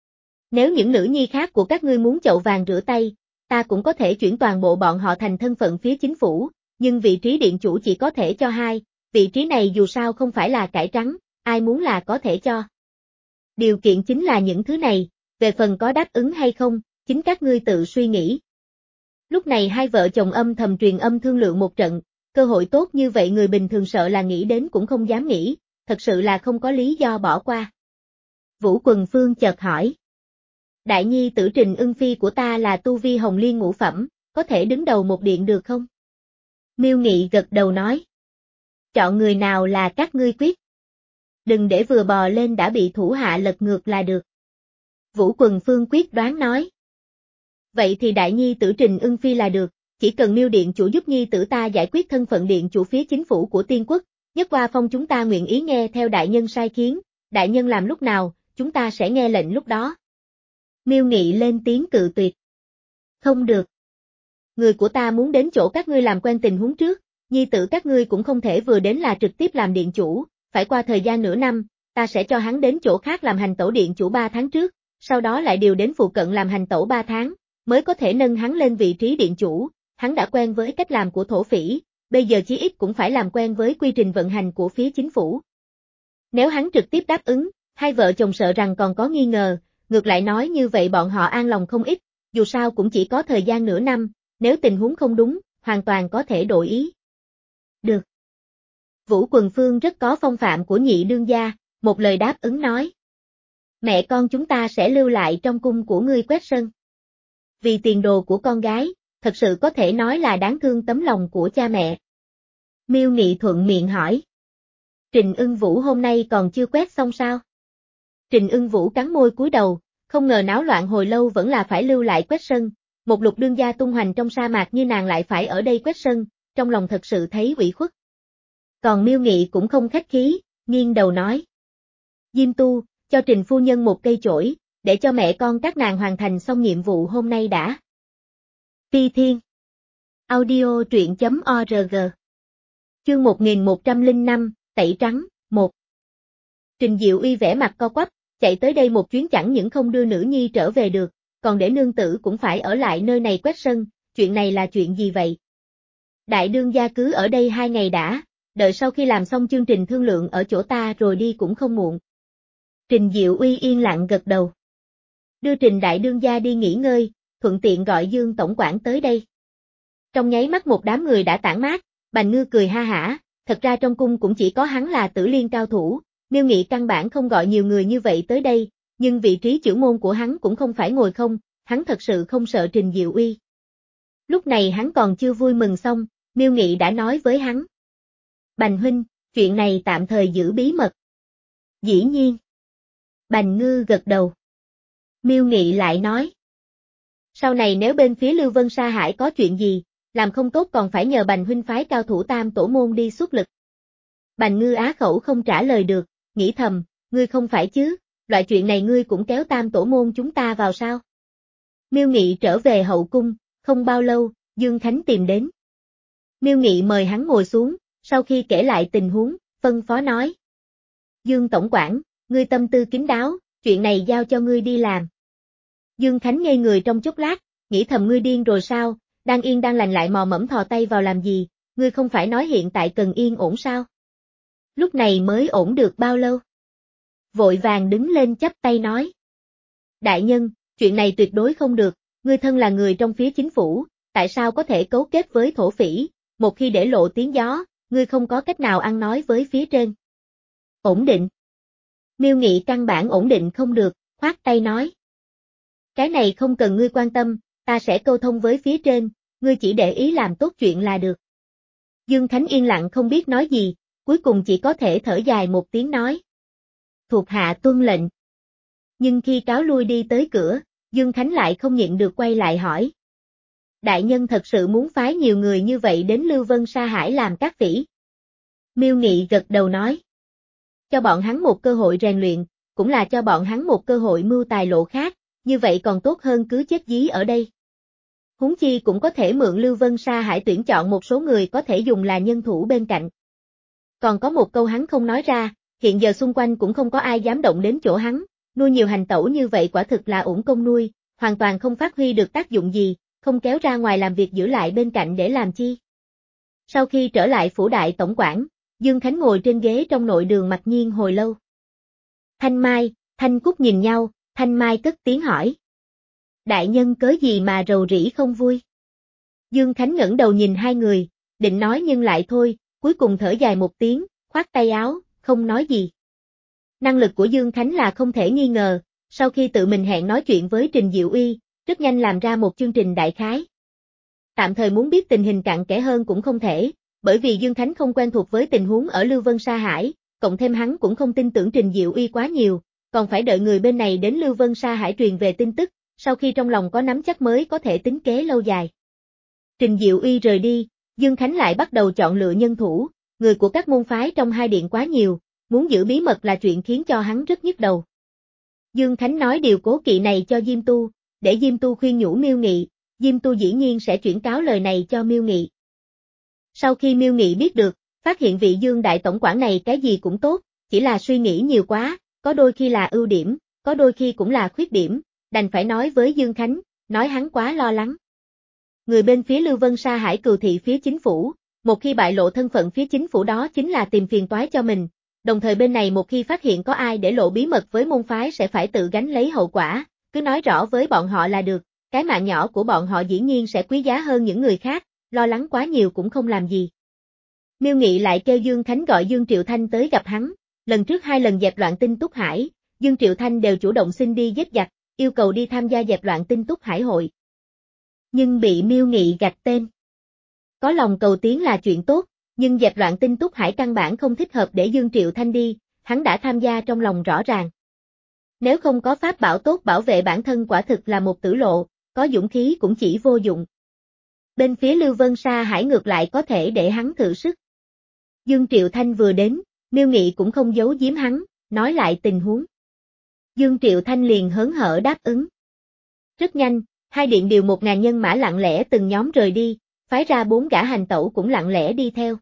Nếu những nữ nhi khác của các ngươi muốn chậu vàng rửa tay, ta cũng có thể chuyển toàn bộ bọn họ thành thân phận phía chính phủ, nhưng vị trí điện chủ chỉ có thể cho hai, vị trí này dù sao không phải là cải trắng, ai muốn là có thể cho. Điều kiện chính là những thứ này, về phần có đáp ứng hay không, chính các ngươi tự suy nghĩ. Lúc này hai vợ chồng âm thầm truyền âm thương lượng một trận, cơ hội tốt như vậy người bình thường sợ là nghĩ đến cũng không dám nghĩ, thật sự là không có lý do bỏ qua. Vũ Quần Phương chợt hỏi. Đại nhi tử Trình Ưng Phi của ta là tu vi hồng liên ngũ phẩm, có thể đứng đầu một điện được không? Miêu Nghị gật đầu nói. Chọn người nào là các ngươi quyết. Đừng để vừa bò lên đã bị thủ hạ lật ngược là được. Vũ Quần Phương quyết đoán nói. Vậy thì đại nhi tử Trình Ưng Phi là được, chỉ cần Miêu điện chủ giúp nhi tử ta giải quyết thân phận điện chủ phía chính phủ của Tiên Quốc, Nhất Hoa Phong chúng ta nguyện ý nghe theo đại nhân sai khiến, đại nhân làm lúc nào, chúng ta sẽ nghe lệnh lúc đó. Miêu Nghị lên tiếng cự tuyệt. Không được. Người của ta muốn đến chỗ các ngươi làm quen tình huống trước, nhi tử các ngươi cũng không thể vừa đến là trực tiếp làm điện chủ, phải qua thời gian nửa năm, ta sẽ cho hắn đến chỗ khác làm hành tẩu điện chủ ba tháng trước, sau đó lại điều đến phụ cận làm hành tẩu ba tháng, mới có thể nâng hắn lên vị trí điện chủ, hắn đã quen với cách làm của thổ phỉ, bây giờ chí ít cũng phải làm quen với quy trình vận hành của phía chính phủ. Nếu hắn trực tiếp đáp ứng, hai vợ chồng sợ rằng còn có nghi ngờ, ngược lại nói như vậy bọn họ an lòng không ít, dù sao cũng chỉ có thời gian nửa năm, nếu tình huống không đúng, hoàn toàn có thể đổi ý. Được. Vũ Quần Phương rất có phong phạm của nhị đương gia, một lời đáp ứng nói. Mẹ con chúng ta sẽ lưu lại trong cung của ngươi quét sân. Vì tiền đồ của con gái, thật sự có thể nói là đáng thương tấm lòng của cha mẹ. Miêu Nghị thuận miệng hỏi. Trình Ưng Vũ hôm nay còn chưa quét xong sao? Trình Ưng Vũ cắn môi cúi đầu, không ngờ náo loạn hồi lâu vẫn là phải lưu lại quét sân, một lục đương gia tung hoành trong sa mạc như nàng lại phải ở đây quét sân, trong lòng thật sự thấy ủy khuất. Còn Miêu Nghị cũng không khách khí, nghiêng đầu nói. Diêm Tu, cho Trình phu nhân một cây chổi, để cho mẹ con các nàng hoàn thành xong nhiệm vụ hôm nay đã. Phi Thiên Audio truyện chấm org Chương một nghìn một trăm lẻ năm, Tẩy Trắng, một Trình Diệu Uy vẻ mặt co quắp, chạy tới đây một chuyến chẳng những không đưa nữ nhi trở về được, còn để nương tử cũng phải ở lại nơi này quét sân, chuyện này là chuyện gì vậy? Đại đương gia cứ ở đây hai ngày đã, đợi sau khi làm xong chương trình thương lượng ở chỗ ta rồi đi cũng không muộn. Trình Diệu Uy yên lặng gật đầu. Đưa Trình đại đương gia đi nghỉ ngơi, thuận tiện gọi Dương tổng quản tới đây. Trong nháy mắt một đám người đã tản mát, Bành Ngư cười ha hả, thật ra trong cung cũng chỉ có hắn là Tử Liên cao thủ, Miêu Nghị căn bản không gọi nhiều người như vậy tới đây, nhưng vị trí chưởng môn của hắn cũng không phải ngồi không, hắn thật sự không sợ Trình Diệu Uy. Lúc này hắn còn chưa vui mừng xong, Miêu Nghị đã nói với hắn. Bành huynh, chuyện này tạm thời giữ bí mật. Dĩ nhiên. Bành Ngư gật đầu. Miêu Nghị lại nói. Sau này nếu bên phía Lưu Vân Sa Hải có chuyện gì, làm không tốt còn phải nhờ Bành huynh phái cao thủ tam tổ môn đi xuất lực. Bành Ngư á khẩu không trả lời được, nghĩ thầm, ngươi không phải chứ, loại chuyện này ngươi cũng kéo tam tổ môn chúng ta vào sao? Miêu Nghị trở về hậu cung, không bao lâu, Dương Khánh tìm đến. Miêu Nghị mời hắn ngồi xuống, sau khi kể lại tình huống, phân phó nói. Dương tổng quản, ngươi tâm tư kín đáo, chuyện này giao cho ngươi đi làm. Dương Khánh ngây người trong chốc lát, nghĩ thầm ngươi điên rồi sao, đang yên đang lành lại mò mẫm thò tay vào làm gì, ngươi không phải nói hiện tại cần yên ổn sao? Lúc này mới ổn được bao lâu? Vội vàng đứng lên chắp tay nói. Đại nhân, chuyện này tuyệt đối không được, ngươi thân là người trong phía chính phủ, tại sao có thể cấu kết với thổ phỉ, một khi để lộ tiếng gió, ngươi không có cách nào ăn nói với phía trên. Ổn định. Miêu Nghị căn bản ổn định không được, khoát tay nói. Cái này không cần ngươi quan tâm, ta sẽ câu thông với phía trên, ngươi chỉ để ý làm tốt chuyện là được. Dương Khánh yên lặng không biết nói gì, cuối cùng chỉ có thể thở dài một tiếng nói. Thuộc hạ tuân lệnh. Nhưng khi cáo lui đi tới cửa, Dương Khánh lại không nhịn được quay lại hỏi. Đại nhân thật sự muốn phái nhiều người như vậy đến Lưu Vân Sa Hải làm các vĩ. Miêu Nghị gật đầu nói. Cho bọn hắn một cơ hội rèn luyện, cũng là cho bọn hắn một cơ hội mưu tài lộ khác, như vậy còn tốt hơn cứ chết dí ở đây. Huống chi cũng có thể mượn Lưu Vân Sa Hải tuyển chọn một số người có thể dùng là nhân thủ bên cạnh. Còn có một câu hắn không nói ra, hiện giờ xung quanh cũng không có ai dám động đến chỗ hắn, nuôi nhiều hành tẩu như vậy quả thực là uổng công nuôi, hoàn toàn không phát huy được tác dụng gì, không kéo ra ngoài làm việc giữ lại bên cạnh để làm chi. Sau khi trở lại phủ đại tổng quản, Dương Khánh ngồi trên ghế trong nội đường mặc nhiên hồi lâu. Thanh Mai, Thanh Cúc nhìn nhau, Thanh Mai cất tiếng hỏi. Đại nhân cớ gì mà rầu rĩ không vui? Dương Khánh ngẩng đầu nhìn hai người, định nói nhưng lại thôi, cuối cùng thở dài một tiếng, khoát tay áo, không nói gì. Năng lực của Dương Khánh là không thể nghi ngờ, sau khi tự mình hẹn nói chuyện với Trình Diệu Uy, rất nhanh làm ra một chương trình đại khái. Tạm thời muốn biết tình hình cặn kẽ hơn cũng không thể, bởi vì Dương Khánh không quen thuộc với tình huống ở Lưu Vân Sa Hải, cộng thêm hắn cũng không tin tưởng Trình Diệu Uy quá nhiều, còn phải đợi người bên này đến Lưu Vân Sa Hải truyền về tin tức, sau khi trong lòng có nắm chắc mới có thể tính kế lâu dài. Trình Diệu Uy rời đi, Dương Khánh lại bắt đầu chọn lựa nhân thủ, người của các môn phái trong hai điện quá nhiều, muốn giữ bí mật là chuyện khiến cho hắn rất nhức đầu. Dương Khánh nói điều cố kỵ này cho Diêm Tu, để Diêm Tu khuyên nhủ Miêu Nghị, Diêm Tu dĩ nhiên sẽ chuyển cáo lời này cho Miêu Nghị. Sau khi Miêu Nghị biết được, phát hiện vị Dương đại tổng quản này cái gì cũng tốt, chỉ là suy nghĩ nhiều quá, có đôi khi là ưu điểm, có đôi khi cũng là khuyết điểm, đành phải nói với Dương Khánh, nói hắn quá lo lắng. Người bên phía Lưu Vân Sa Hải cừu thị phía chính phủ, một khi bại lộ thân phận phía chính phủ đó chính là tìm phiền toái cho mình, đồng thời bên này một khi phát hiện có ai để lộ bí mật với môn phái sẽ phải tự gánh lấy hậu quả, cứ nói rõ với bọn họ là được, cái mạng nhỏ của bọn họ dĩ nhiên sẽ quý giá hơn những người khác, lo lắng quá nhiều cũng không làm gì. Miêu Nghị lại kêu Dương Khánh gọi Dương Triệu Thanh tới gặp hắn, lần trước hai lần dẹp loạn Tinh Túc Hải, Dương Triệu Thanh đều chủ động xin đi giết giặc, yêu cầu đi tham gia dẹp loạn Tinh Túc Hải hội. Nhưng bị Miêu Nghị gạch tên. Có lòng cầu tiến là chuyện tốt, nhưng dẹp loạn Tinh Túc Hải căn bản không thích hợp để Dương Triệu Thanh đi, hắn đã tham gia trong lòng rõ ràng. Nếu không có pháp bảo tốt bảo vệ bản thân quả thực là một tử lộ, có dũng khí cũng chỉ vô dụng. Bên phía Lưu Vân Sa Hải ngược lại có thể để hắn thử sức. Dương Triệu Thanh vừa đến, Miêu Nghị cũng không giấu giếm hắn, nói lại tình huống. Dương Triệu Thanh liền hớn hở đáp ứng. Rất nhanh, hai điện điều một ngàn nhân mã lặng lẽ từng nhóm rời đi, phái ra bốn gã hành tẩu cũng lặng lẽ đi theo.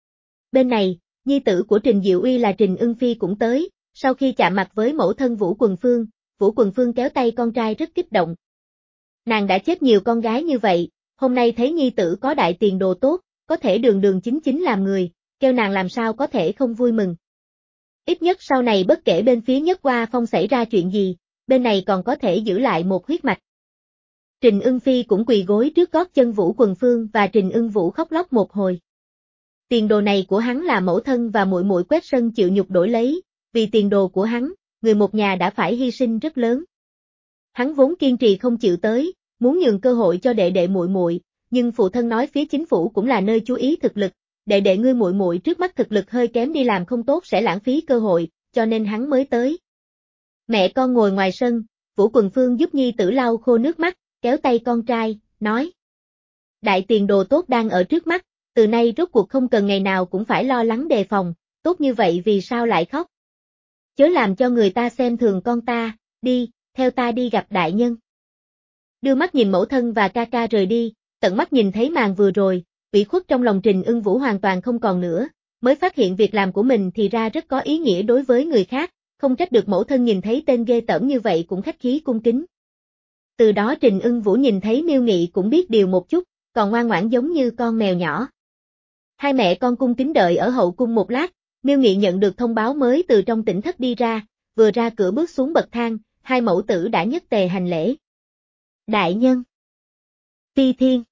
Bên này, nhi tử của Trình Diệu Uy là Trình Ưng Phi cũng tới, sau khi chạm mặt với mẫu thân Vũ Quần Phương, Vũ Quần Phương kéo tay con trai rất kích động. Nàng đã chết nhiều con gái như vậy, hôm nay thấy nhi tử có đại tiền đồ tốt, có thể đường đường chính chính làm người, kêu nàng làm sao có thể không vui mừng. Ít nhất sau này bất kể bên phía Nhất Hoa Phong xảy ra chuyện gì, bên này còn có thể giữ lại một huyết mạch. Trình Ưng Phi cũng quỳ gối trước gót chân Vũ Quần Phương và Trình Ưng Vũ khóc lóc một hồi. Tiền đồ này của hắn là mẫu thân và muội muội quét sân chịu nhục đổi lấy, vì tiền đồ của hắn, người một nhà đã phải hy sinh rất lớn. Hắn vốn kiên trì không chịu tới, muốn nhường cơ hội cho đệ đệ muội muội, nhưng phụ thân nói phía chính phủ cũng là nơi chú ý thực lực, đệ đệ ngươi muội muội trước mắt thực lực hơi kém đi làm không tốt sẽ lãng phí cơ hội, cho nên hắn mới tới. Mẹ con ngồi ngoài sân, Vũ Quần Phương giúp nhi tử lau khô nước mắt, kéo tay con trai, nói. Đại tiền đồ tốt đang ở trước mắt, từ nay rốt cuộc không cần ngày nào cũng phải lo lắng đề phòng, tốt như vậy vì sao lại khóc? Chớ làm cho người ta xem thường con ta, đi, theo ta đi gặp đại nhân. Đưa mắt nhìn mẫu thân và ca ca rời đi, tận mắt nhìn thấy màn vừa rồi, ủy khuất trong lòng Trình Ưng Vũ hoàn toàn không còn nữa, mới phát hiện việc làm của mình thì ra rất có ý nghĩa đối với người khác, không trách được mẫu thân nhìn thấy tên ghê tởm như vậy cũng khách khí cung kính. Từ đó Trình Ưng Vũ nhìn thấy Miêu Nghị cũng biết điều một chút, còn ngoan ngoãn giống như con mèo nhỏ. Hai mẹ con cung kính đợi ở hậu cung một lát, Miêu Nghị nhận được thông báo mới từ trong tỉnh thất đi ra, vừa ra cửa bước xuống bậc thang, hai mẫu tử đã nhất tề hành lễ. Đại nhân. Phi Thiên.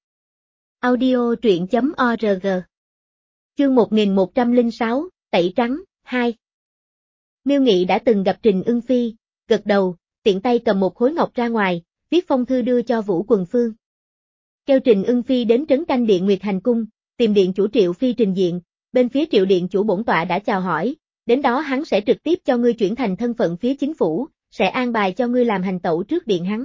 Audio truyện chấm org. Chương một nghìn một trăm lẻ sáu, Tẩy Trắng, hai. Miêu Nghị đã từng gặp Trình Ưng Phi, gật đầu, tiện tay cầm một khối ngọc ra ngoài, viết phong thư đưa cho Vũ Quần Phương. Kêu Trình Ưng Phi đến trấn canh điện Nguyệt Hành Cung, tìm điện chủ Triệu Phi trình diện, bên phía Triệu điện chủ bổn tọa đã chào hỏi, đến đó hắn sẽ trực tiếp cho ngươi chuyển thành thân phận phía chính phủ, sẽ an bài cho ngươi làm hành tẩu trước điện hắn.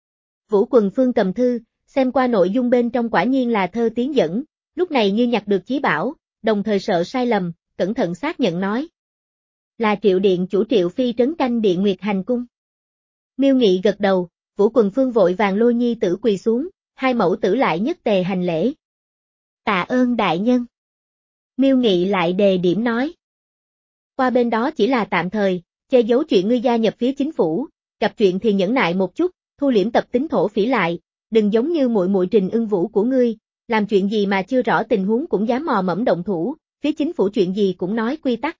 Vũ Quần Phương cầm thư, xem qua nội dung bên trong quả nhiên là thơ tiến dẫn, lúc này như nhặt được chí bảo, đồng thời sợ sai lầm, cẩn thận xác nhận nói. Là Triệu điện chủ Triệu Phi trấn canh điện Nguyệt Hành Cung. Miêu Nghị gật đầu, Vũ Quần Phương vội vàng lôi nhi tử quỳ xuống, hai mẫu tử lại nhất tề hành lễ. Tạ ơn đại nhân. Miêu Nghị lại đề điểm nói. Qua bên đó chỉ là tạm thời, che giấu chuyện ngươi gia nhập phía chính phủ, gặp chuyện thì nhẫn nại một chút, thu liễm tập tính thổ phỉ lại, đừng giống như muội muội Trình Ưng Vũ của ngươi, làm chuyện gì mà chưa rõ tình huống cũng dám mò mẫm động thủ, phía chính phủ chuyện gì cũng nói quy tắc.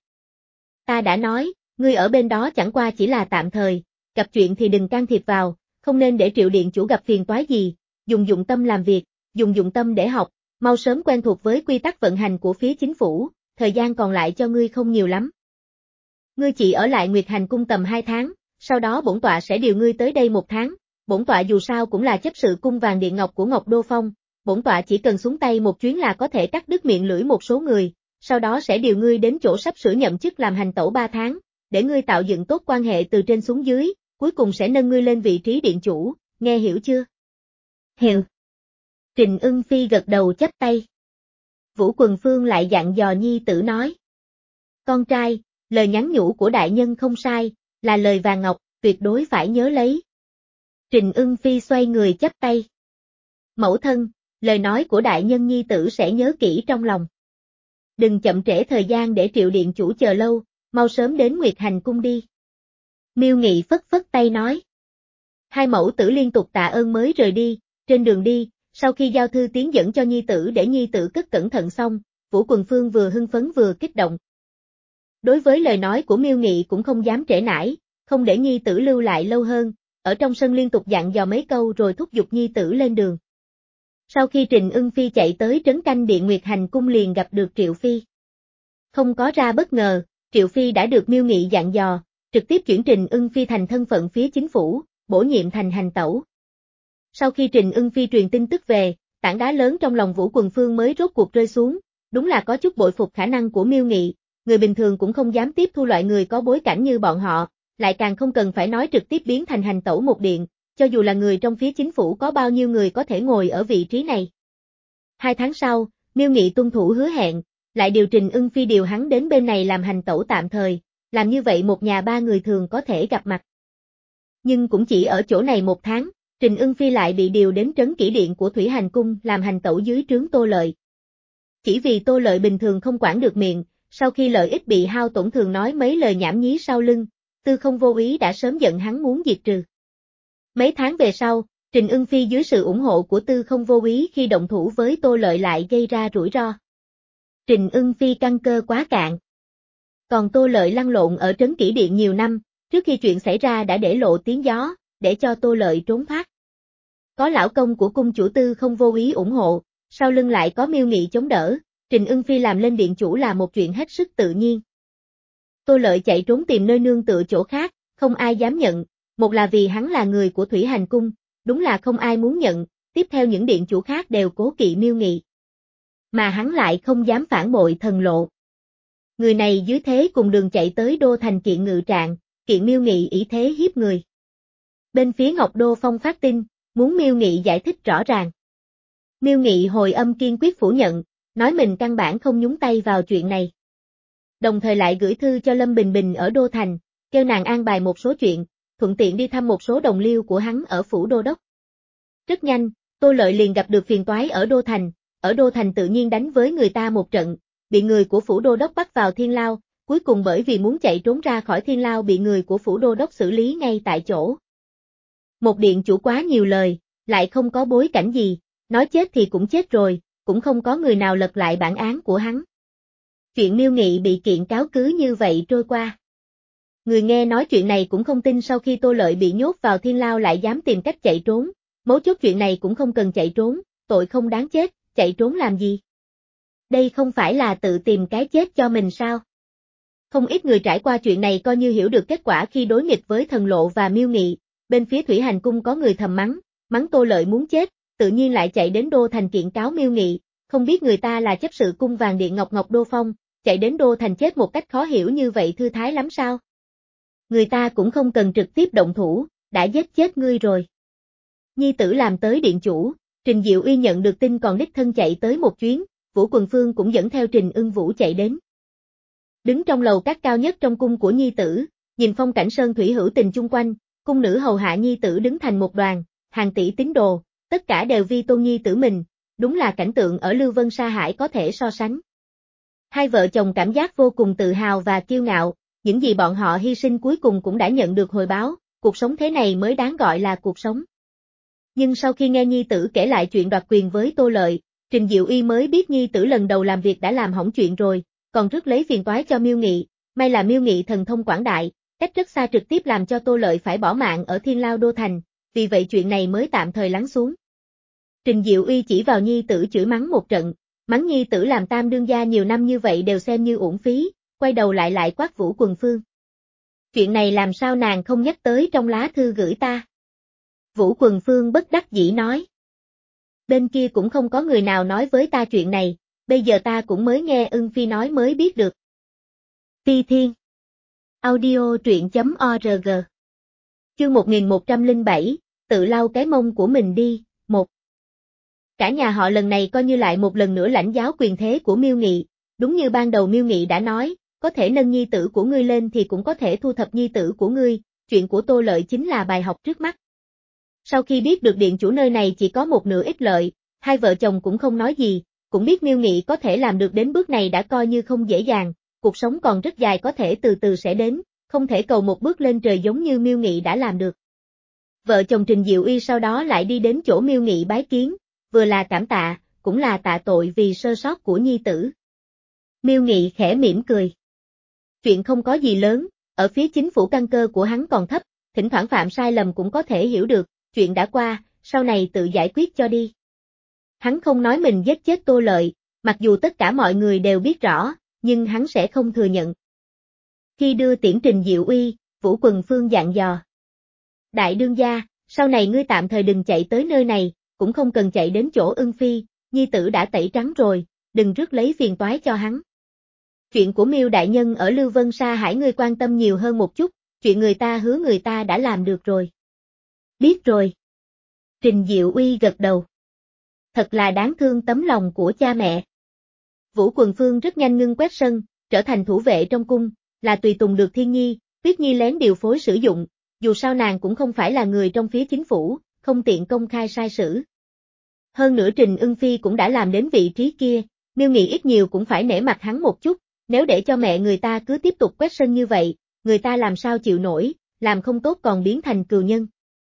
Ta đã nói, ngươi ở bên đó chẳng qua chỉ là tạm thời, gặp chuyện thì đừng can thiệp vào, không nên để Triệu điện chủ gặp phiền toái gì, dùng dụng tâm làm việc, dùng dụng tâm để học, mau sớm quen thuộc với quy tắc vận hành của phía chính phủ, thời gian còn lại cho ngươi không nhiều lắm. Ngươi chỉ ở lại Nguyệt Hành Cung tầm hai tháng, sau đó bổn tọa sẽ điều ngươi tới đây một tháng, bổn tọa dù sao cũng là chấp sự cung vàng điện ngọc của Ngọc Đô Phong, bổn tọa chỉ cần xuống tay một chuyến là có thể cắt đứt miệng lưỡi một số người, sau đó sẽ điều ngươi đến chỗ sắp sửa nhậm chức làm hành tẩu ba tháng, để ngươi tạo dựng tốt quan hệ từ trên xuống dưới, cuối cùng sẽ nâng ngươi lên vị trí điện chủ, nghe hiểu chưa? Hiểu. Trình Ưng Phi gật đầu chắp tay. Vũ Quần Phương lại dặn dò nhi tử nói. Con trai, lời nhắn nhủ của đại nhân không sai, là lời vàng ngọc, tuyệt đối phải nhớ lấy. Trình Ưng Phi xoay người chắp tay. Mẫu thân, lời nói của đại nhân nhi tử sẽ nhớ kỹ trong lòng. Đừng chậm trễ thời gian để Triệu điện chủ chờ lâu, mau sớm đến Nguyệt Hành Cung đi. Miêu Nghị phất phất tay nói. Hai mẫu tử liên tục tạ ơn mới rời đi, trên đường đi, sau khi giao thư tiến dẫn cho nhi tử để nhi tử cất cẩn thận xong, Vũ Quần Phương vừa hưng phấn vừa kích động. Đối với lời nói của Miêu Nghị cũng không dám trễ nải, không để nhi tử lưu lại lâu hơn, ở trong sân liên tục dặn dò mấy câu rồi thúc giục nhi tử lên đường. Sau khi Trình Ưng Phi chạy tới trấn canh điện Nguyệt Hành Cung liền gặp được Triệu Phi. Không có ra bất ngờ, Triệu Phi đã được Miêu Nghị dặn dò, trực tiếp chuyển Trình Ưng Phi thành thân phận phía chính phủ, bổ nhiệm thành hành tẩu. Sau khi Trình Ưng Phi truyền tin tức về, tảng đá lớn trong lòng Vũ Quần Phương mới rốt cuộc rơi xuống, đúng là có chút bội phục khả năng của Miêu Nghị, người bình thường cũng không dám tiếp thu loại người có bối cảnh như bọn họ, lại càng không cần phải nói trực tiếp biến thành hành tẩu một điện, cho dù là người trong phía chính phủ có bao nhiêu người có thể ngồi ở vị trí này. Hai tháng sau, Miêu Nghị tuân thủ hứa hẹn, lại điều Trình Ưng Phi điều hắn đến bên này làm hành tẩu tạm thời, làm như vậy một nhà ba người thường có thể gặp mặt. Nhưng cũng chỉ ở chỗ này một tháng, Trình Ưng Phi lại bị điều đến trấn kỷ điện của Thủy Hành Cung làm hành tẩu dưới trướng Tô Lợi. Chỉ vì Tô Lợi bình thường không quản được miệng, sau khi lợi ích bị hao tổn thường nói mấy lời nhảm nhí sau lưng, Tư Không Vô Ý đã sớm giận hắn muốn diệt trừ. Mấy tháng về sau, Trình Ưng Phi dưới sự ủng hộ của Tư Không Vô Ý khi động thủ với Tô Lợi lại gây ra rủi ro. Trình Ưng Phi căn cơ quá cạn. Còn Tô Lợi lăn lộn ở trấn kỷ điện nhiều năm, trước khi chuyện xảy ra đã để lộ tiếng gió, để cho Tô Lợi trốn thoát. Có lão công của cung chủ Tư Không Vô Ý ủng hộ, sau lưng lại có Miêu Nghị chống đỡ, Trình Ưng Phi làm lên điện chủ là một chuyện hết sức tự nhiên. Tô Lợi chạy trốn tìm nơi nương tựa chỗ khác, không ai dám nhận, một là vì hắn là người của Thủy Hành Cung, đúng là không ai muốn nhận, tiếp theo những điện chủ khác đều cố kỵ Miêu Nghị. Mà hắn lại không dám phản bội thần lộ. Người này dưới thế cùng đường chạy tới Đô Thành kiện ngự trạng, kiện Miêu Nghị ý thế hiếp người. Bên phía Ngọc Đô Phong phát tin, muốn Miêu Nghị giải thích rõ ràng. Miêu Nghị hồi âm kiên quyết phủ nhận, nói mình căn bản không nhúng tay vào chuyện này. Đồng thời lại gửi thư cho Lâm Bình Bình ở Đô Thành, kêu nàng an bài một số chuyện, thuận tiện đi thăm một số đồng liêu của hắn ở phủ Đô Đốc. Rất nhanh, Tô Lợi liền gặp được phiền toái ở Đô Thành, ở Đô Thành tự nhiên đánh với người ta một trận, bị người của phủ Đô Đốc bắt vào Thiên Lao, cuối cùng bởi vì muốn chạy trốn ra khỏi Thiên Lao bị người của phủ Đô Đốc xử lý ngay tại chỗ. Một điện chủ quá nhiều lời, lại không có bối cảnh gì, nói chết thì cũng chết rồi, cũng không có người nào lật lại bản án của hắn. Chuyện Miêu Nghị bị kiện cáo cứ như vậy trôi qua. Người nghe nói chuyện này cũng không tin sau khi Tô Lợi bị nhốt vào Thiên Lao lại dám tìm cách chạy trốn, mấu chốt chuyện này cũng không cần chạy trốn, tội không đáng chết, chạy trốn làm gì? Đây không phải là tự tìm cái chết cho mình sao? Không ít người trải qua chuyện này coi như hiểu được kết quả khi đối nghịch với thần lộ và Miêu Nghị, bên phía Thủy Hành Cung có người thầm mắng, mắng Tô Lợi muốn chết, tự nhiên lại chạy đến Đô Thành kiện cáo Miêu Nghị, không biết người ta là chấp sự cung vàng điện ngọc Ngọc Đô Phong, chạy đến Đô Thành chết một cách khó hiểu như vậy thư thái lắm sao? Người ta cũng không cần trực tiếp động thủ, đã giết chết ngươi rồi. Nhi tử làm tới điện chủ, Trình Diệu Uy nhận được tin còn đích thân chạy tới một chuyến, Vũ Quần Phương cũng dẫn theo Trình Ưng Vũ chạy đến. Đứng trong lầu các cao nhất trong cung của Nhi tử, nhìn phong cảnh sơn thủy hữu tình chung quanh, cung nữ hầu hạ Nhi tử đứng thành một đoàn, hàng tỷ tín đồ, tất cả đều vi tôn Nhi tử mình, đúng là cảnh tượng ở Lưu Vân Sa Hải có thể so sánh. Hai vợ chồng cảm giác vô cùng tự hào và kiêu ngạo, những gì bọn họ hy sinh cuối cùng cũng đã nhận được hồi báo, cuộc sống thế này mới đáng gọi là cuộc sống. Nhưng sau khi nghe Nhi tử kể lại chuyện đoạt quyền với Tô Lợi, Trình Diệu Uy mới biết Nhi tử lần đầu làm việc đã làm hỏng chuyện rồi, còn rước lấy phiền toái cho Miêu Nghị, may là Miêu Nghị thần thông quảng đại, cách rất xa trực tiếp làm cho Tô Lợi phải bỏ mạng ở Thiên Lao Đô Thành, vì vậy chuyện này mới tạm thời lắng xuống. Trình Diệu Uy chỉ vào Nhi tử chửi mắng một trận, mắng Nhi tử làm tam đương gia nhiều năm như vậy đều xem như uổng phí, quay đầu lại lại quát Vũ Quần Phương. Chuyện này làm sao nàng không nhắc tới trong lá thư gửi ta? Vũ Quần Phương bất đắc dĩ nói. Bên kia cũng không có người nào nói với ta chuyện này, bây giờ ta cũng mới nghe Ưng Phi nói mới biết được. Phi Thiên Audio truyện.org Chương một nghìn một trăm lẻ bảy, tự lau cái mông của mình đi, một. Cả nhà họ lần này coi như lại một lần nữa lãnh giáo quyền thế của Miêu Nghị, đúng như ban đầu Miêu Nghị đã nói, có thể nâng nhi tử của ngươi lên thì cũng có thể thu thập nhi tử của ngươi, chuyện của Tô Lợi chính là bài học trước mắt. Sau khi biết được điện chủ nơi này chỉ có một nửa ích lợi, hai vợ chồng cũng không nói gì, cũng biết Miêu Nghị có thể làm được đến bước này đã coi như không dễ dàng, cuộc sống còn rất dài có thể từ từ sẽ đến, không thể cầu một bước lên trời giống như Miêu Nghị đã làm được. Vợ chồng Trình Diệu Uy sau đó lại đi đến chỗ Miêu Nghị bái kiến, vừa là cảm tạ, cũng là tạ tội vì sơ sót của nhi tử. Miêu Nghị khẽ mỉm cười. Chuyện không có gì lớn, ở phía chính phủ căn cơ của hắn còn thấp, thỉnh thoảng phạm sai lầm cũng có thể hiểu được, chuyện đã qua, sau này tự giải quyết cho đi. Hắn không nói mình giết chết Tô Lợi, mặc dù tất cả mọi người đều biết rõ, nhưng hắn sẽ không thừa nhận. Khi đưa tiễn Trình Diệu Uy, Vũ Quần Phương dặn dò. Đại đương gia, sau này ngươi tạm thời đừng chạy tới nơi này, cũng không cần chạy đến chỗ Ưng Phi, nhi tử đã tẩy trắng rồi, đừng rước lấy phiền toái cho hắn. Chuyện của Miêu đại nhân ở Lưu Vân Sa Hải ngươi quan tâm nhiều hơn một chút, chuyện người ta hứa người ta đã làm được rồi. Biết rồi. Trình Diệu Uy gật đầu. Thật là đáng thương tấm lòng của cha mẹ. Vũ Quần Phương rất nhanh ngưng quét sân, trở thành thủ vệ trong cung, là tùy tùng được Thiên Nhi, Tuyết Nhi lén điều phối sử dụng, dù sao nàng cũng không phải là người trong phía chính phủ, không tiện công khai sai sử. Hơn nữa Trình Ưng Phi cũng đã làm đến vị trí kia, Miêu Nghị ít nhiều cũng phải nể mặt hắn một chút, nếu để cho mẹ người ta cứ tiếp tục quét sân như vậy, người ta làm sao chịu nổi, làm không tốt còn biến thành cừu nhân.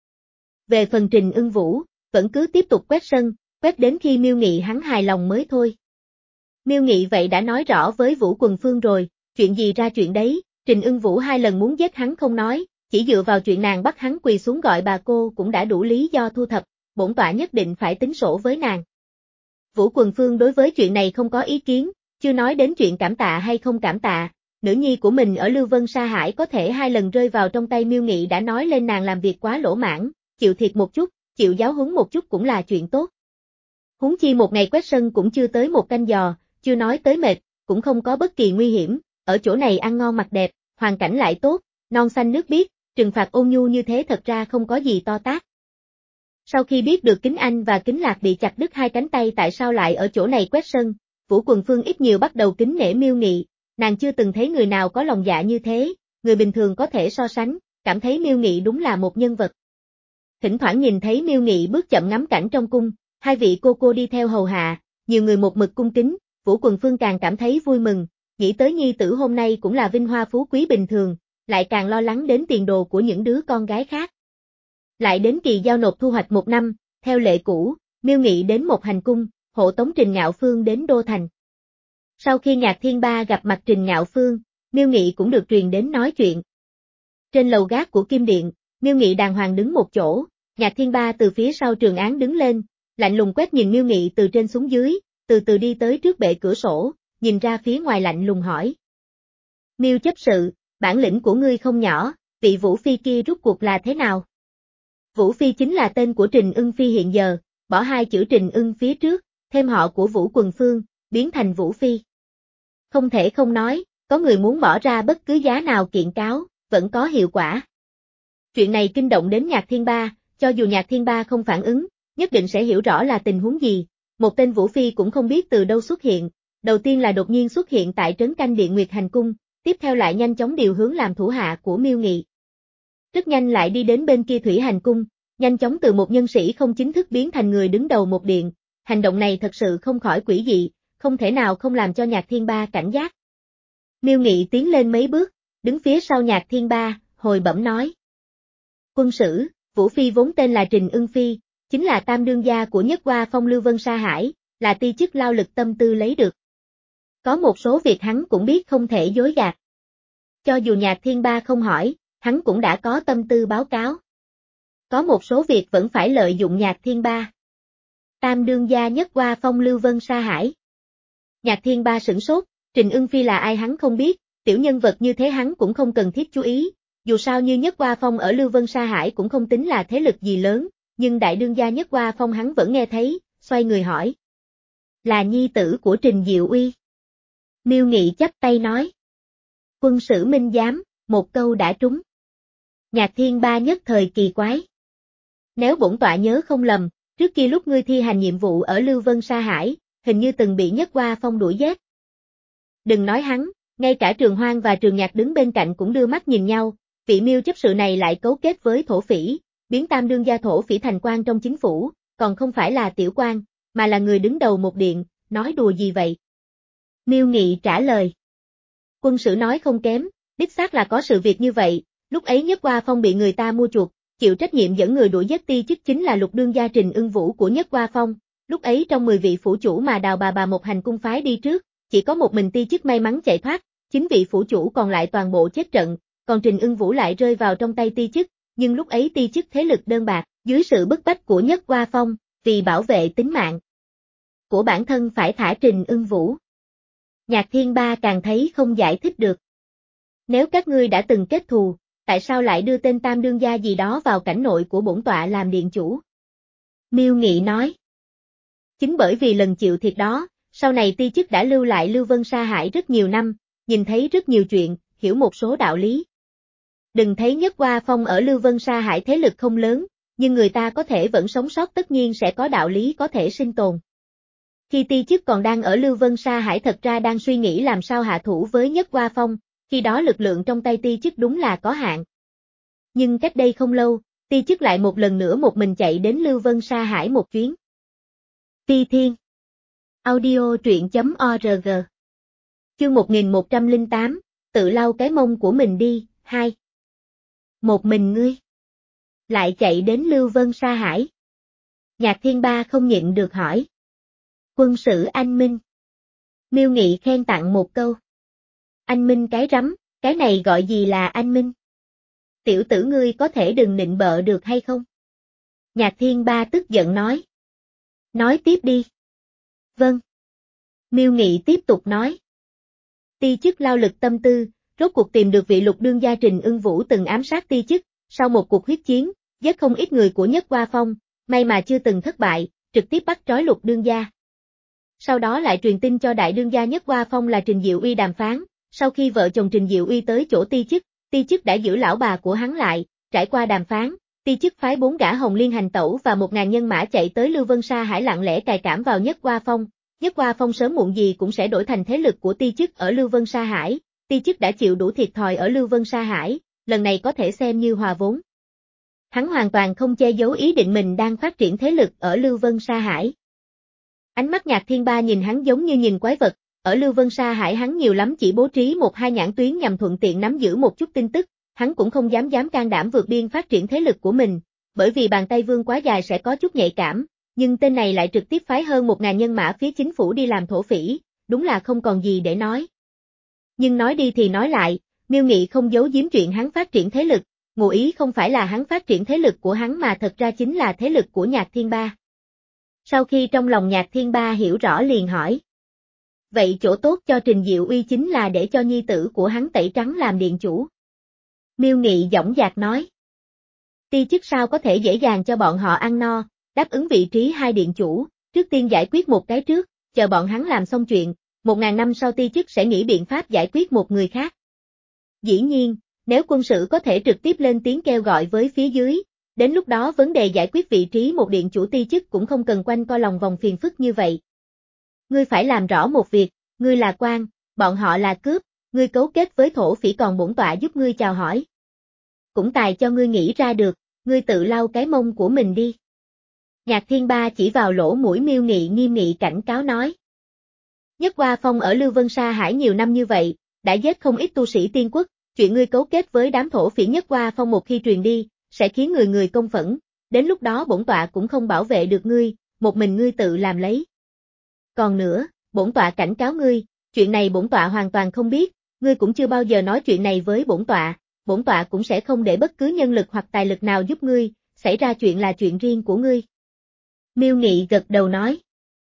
Về phần Trình Ưng Vũ, vẫn cứ tiếp tục quét sân, quét đến khi Miêu Nghị hắn hài lòng mới thôi. Miêu Nghị vậy đã nói rõ với Vũ Quần Phương rồi, chuyện gì ra chuyện đấy, Trình Ưng Vũ hai lần muốn giết hắn không nói, chỉ dựa vào chuyện nàng bắt hắn quỳ xuống gọi bà cô cũng đã đủ lý do thu thập, bổn tọa nhất định phải tính sổ với nàng. Vũ Quần Phương đối với chuyện này không có ý kiến, chưa nói đến chuyện cảm tạ hay không cảm tạ, nữ nhi của mình ở Lưu Vân Sa Hải có thể hai lần rơi vào trong tay Miêu Nghị đã nói lên nàng làm việc quá lỗ mãn, chịu thiệt một chút, chịu giáo huấn một chút cũng là chuyện tốt. Huống chi một ngày quét sân cũng chưa tới một canh giò, chưa nói tới mệt, cũng không có bất kỳ nguy hiểm, ở chỗ này ăn ngon mặc đẹp, hoàn cảnh lại tốt, non xanh nước biếc, trừng phạt ôn nhu như thế thật ra không có gì to tát. Sau khi biết được Kính Anh và Kính Lạc bị chặt đứt hai cánh tay tại sao lại ở chỗ này quét sân, Vũ Quần Phương ít nhiều bắt đầu kính nể Miêu Nghị, nàng chưa từng thấy người nào có lòng dạ như thế, người bình thường có thể so sánh, cảm thấy Miêu Nghị đúng là một nhân vật. Thỉnh thoảng nhìn thấy Miêu Nghị bước chậm ngắm cảnh trong cung, hai vị cô cô đi theo hầu hạ, nhiều người một mực cung kính, Vũ Quần Phương càng cảm thấy vui mừng, nghĩ tới nhi tử hôm nay cũng là vinh hoa phú quý bình thường, lại càng lo lắng đến tiền đồ của những đứa con gái khác. Lại đến kỳ giao nộp thu hoạch một năm, theo lệ cũ, Miêu Nghị đến một hành cung, hộ tống Trình Ngạo Phương đến Đô Thành. Sau khi Nhạc Thiên Ba gặp mặt Trình Ngạo Phương, Miêu Nghị cũng được truyền đến nói chuyện. Trên lầu gác của Kim Điện, Miêu Nghị đàng hoàng đứng một chỗ, Nhạc Thiên Ba từ phía sau trường án đứng lên, lạnh lùng quét nhìn Miêu Nghị từ trên xuống dưới, từ từ đi tới trước bệ cửa sổ, nhìn ra phía ngoài lạnh lùng hỏi. Miêu chấp sự, bản lĩnh của ngươi không nhỏ, vị Vũ Phi kia rút cuộc là thế nào? Vũ Phi chính là tên của Trình Ưng Phi hiện giờ, bỏ hai chữ Trình Ưng phía trước, thêm họ của Vũ Quần Phương, biến thành Vũ Phi. Không thể không nói, có người muốn bỏ ra bất cứ giá nào kiện cáo, vẫn có hiệu quả. Chuyện này kinh động đến Nhạc Thiên Ba, cho dù Nhạc Thiên Ba không phản ứng, nhất định sẽ hiểu rõ là tình huống gì, một tên Vũ Phi cũng không biết từ đâu xuất hiện, đầu tiên là đột nhiên xuất hiện tại trấn canh Điện Nguyệt Hành Cung, tiếp theo lại nhanh chóng điều hướng làm thủ hạ của Miêu Nghị. Rất nhanh lại đi đến bên kia Thủy Hành Cung, nhanh chóng từ một nhân sĩ không chính thức biến thành người đứng đầu một điện, hành động này thật sự không khỏi quỷ dị, không thể nào không làm cho Nhạc Thiên Ba cảnh giác. Miêu Nghị tiến lên mấy bước, đứng phía sau Nhạc Thiên Ba, hồi bẩm nói. Quân sử, Vũ Phi vốn tên là Trình Ưng Phi, chính là tam đương gia của Nhất Hoa Phong Lưu Vân Sa Hải, là ti chức lao lực tâm tư lấy được. Có một số việc hắn cũng biết không thể dối gạt. Cho dù Nhạc Thiên Ba không hỏi, hắn cũng đã có tâm tư báo cáo. Có một số việc vẫn phải lợi dụng Nhạc Thiên Ba. Tam đương gia Nhất Hoa Phong Lưu Vân Sa Hải. Nhạc Thiên Ba sửng sốt, Trình Ưng Phi là ai hắn không biết, tiểu nhân vật như thế hắn cũng không cần thiết chú ý, dù sao như Nhất Hoa Phong ở Lưu Vân Sa Hải cũng không tính là thế lực gì lớn, nhưng đại đương gia Nhất Hoa Phong hắn vẫn nghe thấy, xoay người hỏi. Là nhi tử của Trình Diệu Uy. Miêu Nghị chắp tay nói. Quân sử minh giám, một câu đã trúng. Nhạc Thiên Ba nhất thời kỳ quái. Nếu bổn tọa nhớ không lầm, trước kia lúc ngươi thi hành nhiệm vụ ở Lưu Vân Sa Hải, hình như từng bị Nhất Hoa Phong đuổi giết. Đừng nói hắn, ngay cả Trường Hoang và Trường Nhạc đứng bên cạnh cũng đưa mắt nhìn nhau, vị Miêu chấp sự này lại cấu kết với thổ phỉ, biến tam đương gia thổ phỉ thành quan trong chính phủ, còn không phải là tiểu quan, mà là người đứng đầu một điện, nói đùa gì vậy? Miêu Nghị trả lời. Quân sử nói không kém, đích xác là có sự việc như vậy, lúc ấy Nhất Hoa Phong bị người ta mua chuộc, chịu trách nhiệm dẫn người đuổi giết ti chức chính là lục đương gia Trình Ưng Vũ của Nhất Hoa Phong, lúc ấy trong mười vị phủ chủ mà Đào bà bà một hành cung phái đi trước, chỉ có một mình ti chức may mắn chạy thoát, chín vị phủ chủ còn lại toàn bộ chết trận, còn Trình Ưng Vũ lại rơi vào trong tay ti chức, nhưng lúc ấy ti chức thế lực đơn bạc, dưới sự bức bách của Nhất Hoa Phong, vì bảo vệ tính mạng của bản thân phải thả Trình Ưng Vũ. Nhạc Thiên Ba càng thấy không giải thích được. Nếu các ngươi đã từng kết thù, tại sao lại đưa tên tam đương gia gì đó vào cảnh nội của bổn tọa làm điện chủ? Miêu Nghị nói. Chính bởi vì lần chịu thiệt đó, sau này ti chức đã lưu lại Lưu Vân Sa Hải rất nhiều năm, nhìn thấy rất nhiều chuyện, hiểu một số đạo lý. Đừng thấy Nhất Hoa Phong ở Lưu Vân Sa Hải thế lực không lớn, nhưng người ta có thể vẫn sống sót tất nhiên sẽ có đạo lý có thể sinh tồn. Khi ti chức còn đang ở Lưu Vân Sa Hải thật ra đang suy nghĩ làm sao hạ thủ với Nhất Hoa Phong, khi đó lực lượng trong tay ti chức đúng là có hạn. Nhưng cách đây không lâu, ti chức lại một lần nữa một mình chạy đến Lưu Vân Sa Hải một chuyến. Phi Thiên Audio truyện chấm org Chương một nghìn một trăm lẻ tám, tự lau cái mông của mình đi, hai. Một mình ngươi lại chạy đến Lưu Vân Sa Hải. Nhạc Thiên Ba không nhịn được hỏi. Quân sử anh minh. Miêu Nghị khen tặng một câu. Anh minh cái rắm, cái này gọi gì là anh minh? Tiểu tử ngươi có thể đừng nịnh bợ được hay không? Nhạc Thiên Ba tức giận nói. Nói tiếp đi. Vâng. Miêu Nghị tiếp tục nói. Ti chức lao lực tâm tư, rốt cuộc tìm được vị lục đương gia Trình Ưng Vũ từng ám sát ti chức, sau một cuộc huyết chiến, giết không ít người của Nhất Hoa Phong, may mà chưa từng thất bại, trực tiếp bắt trói lục đương gia. Sau đó lại truyền tin cho đại đương gia Nhất Hoa Phong là Trình Diệu Uy đàm phán, sau khi vợ chồng Trình Diệu Uy tới chỗ ti chức, ti chức đã giữ lão bà của hắn lại, trải qua đàm phán, ti chức phái bốn gã Hồng Liên hành tẩu và một ngàn nhân mã chạy tới Lưu Vân Sa Hải lặng lẽ cài cảm vào Nhất Hoa Phong. Nhất Hoa Phong sớm muộn gì cũng sẽ đổi thành thế lực của ti chức ở Lưu Vân Sa Hải, ti chức đã chịu đủ thiệt thòi ở Lưu Vân Sa Hải, lần này có thể xem như hòa vốn. Hắn hoàn toàn không che giấu ý định mình đang phát triển thế lực ở Lưu Vân Sa Hải. Ánh mắt Nhạc Thiên Ba nhìn hắn giống như nhìn quái vật, ở Lưu Vân Sa Hải hắn nhiều lắm chỉ bố trí một hai nhãn tuyến nhằm thuận tiện nắm giữ một chút tin tức, hắn cũng không dám dám can đảm vượt biên phát triển thế lực của mình, bởi vì bàn tay vương quá dài sẽ có chút nhạy cảm, nhưng tên này lại trực tiếp phái hơn một ngàn nhân mã phía chính phủ đi làm thổ phỉ, đúng là không còn gì để nói. Nhưng nói đi thì nói lại, Miêu Nghị không giấu giếm chuyện hắn phát triển thế lực, ngụ ý không phải là hắn phát triển thế lực của hắn mà thật ra chính là thế lực của Nhạc Thiên Ba. Sau khi trong lòng Nhạc Thiên Ba hiểu rõ liền hỏi. Vậy chỗ tốt cho Trình Diệu Uy chính là để cho nhi tử của hắn tẩy trắng làm điện chủ. Miêu Nghị dõng dạc nói. Ti chức sao có thể dễ dàng cho bọn họ ăn no, đáp ứng vị trí hai điện chủ, trước tiên giải quyết một cái trước, chờ bọn hắn làm xong chuyện, một ngàn năm sau ti chức sẽ nghĩ biện pháp giải quyết một người khác. Dĩ nhiên, nếu quân sử có thể trực tiếp lên tiếng kêu gọi với phía dưới, đến lúc đó vấn đề giải quyết vị trí một điện chủ ti chức cũng không cần quanh co lòng vòng phiền phức như vậy. Ngươi phải làm rõ một việc, ngươi là quan, bọn họ là cướp, ngươi cấu kết với thổ phỉ còn bổn tọa giúp ngươi chào hỏi. Cũng tài cho ngươi nghĩ ra được, ngươi tự lau cái mông của mình đi. Nhạc Thiên Ba chỉ vào lỗ mũi Miêu Nghị nghiêm nghị cảnh cáo nói. Nhất Hoa Phong ở Lưu Vân Sa Hải nhiều năm như vậy, đã giết không ít tu sĩ tiên quốc, chuyện ngươi cấu kết với đám thổ phỉ Nhất Hoa Phong một khi truyền đi, sẽ khiến người người công phẫn, đến lúc đó bổn tọa cũng không bảo vệ được ngươi, một mình ngươi tự làm lấy. Còn nữa, bổn tọa cảnh cáo ngươi, chuyện này bổn tọa hoàn toàn không biết, ngươi cũng chưa bao giờ nói chuyện này với bổn tọa, bổn tọa cũng sẽ không để bất cứ nhân lực hoặc tài lực nào giúp ngươi, xảy ra chuyện là chuyện riêng của ngươi. Miêu Nghị gật đầu nói.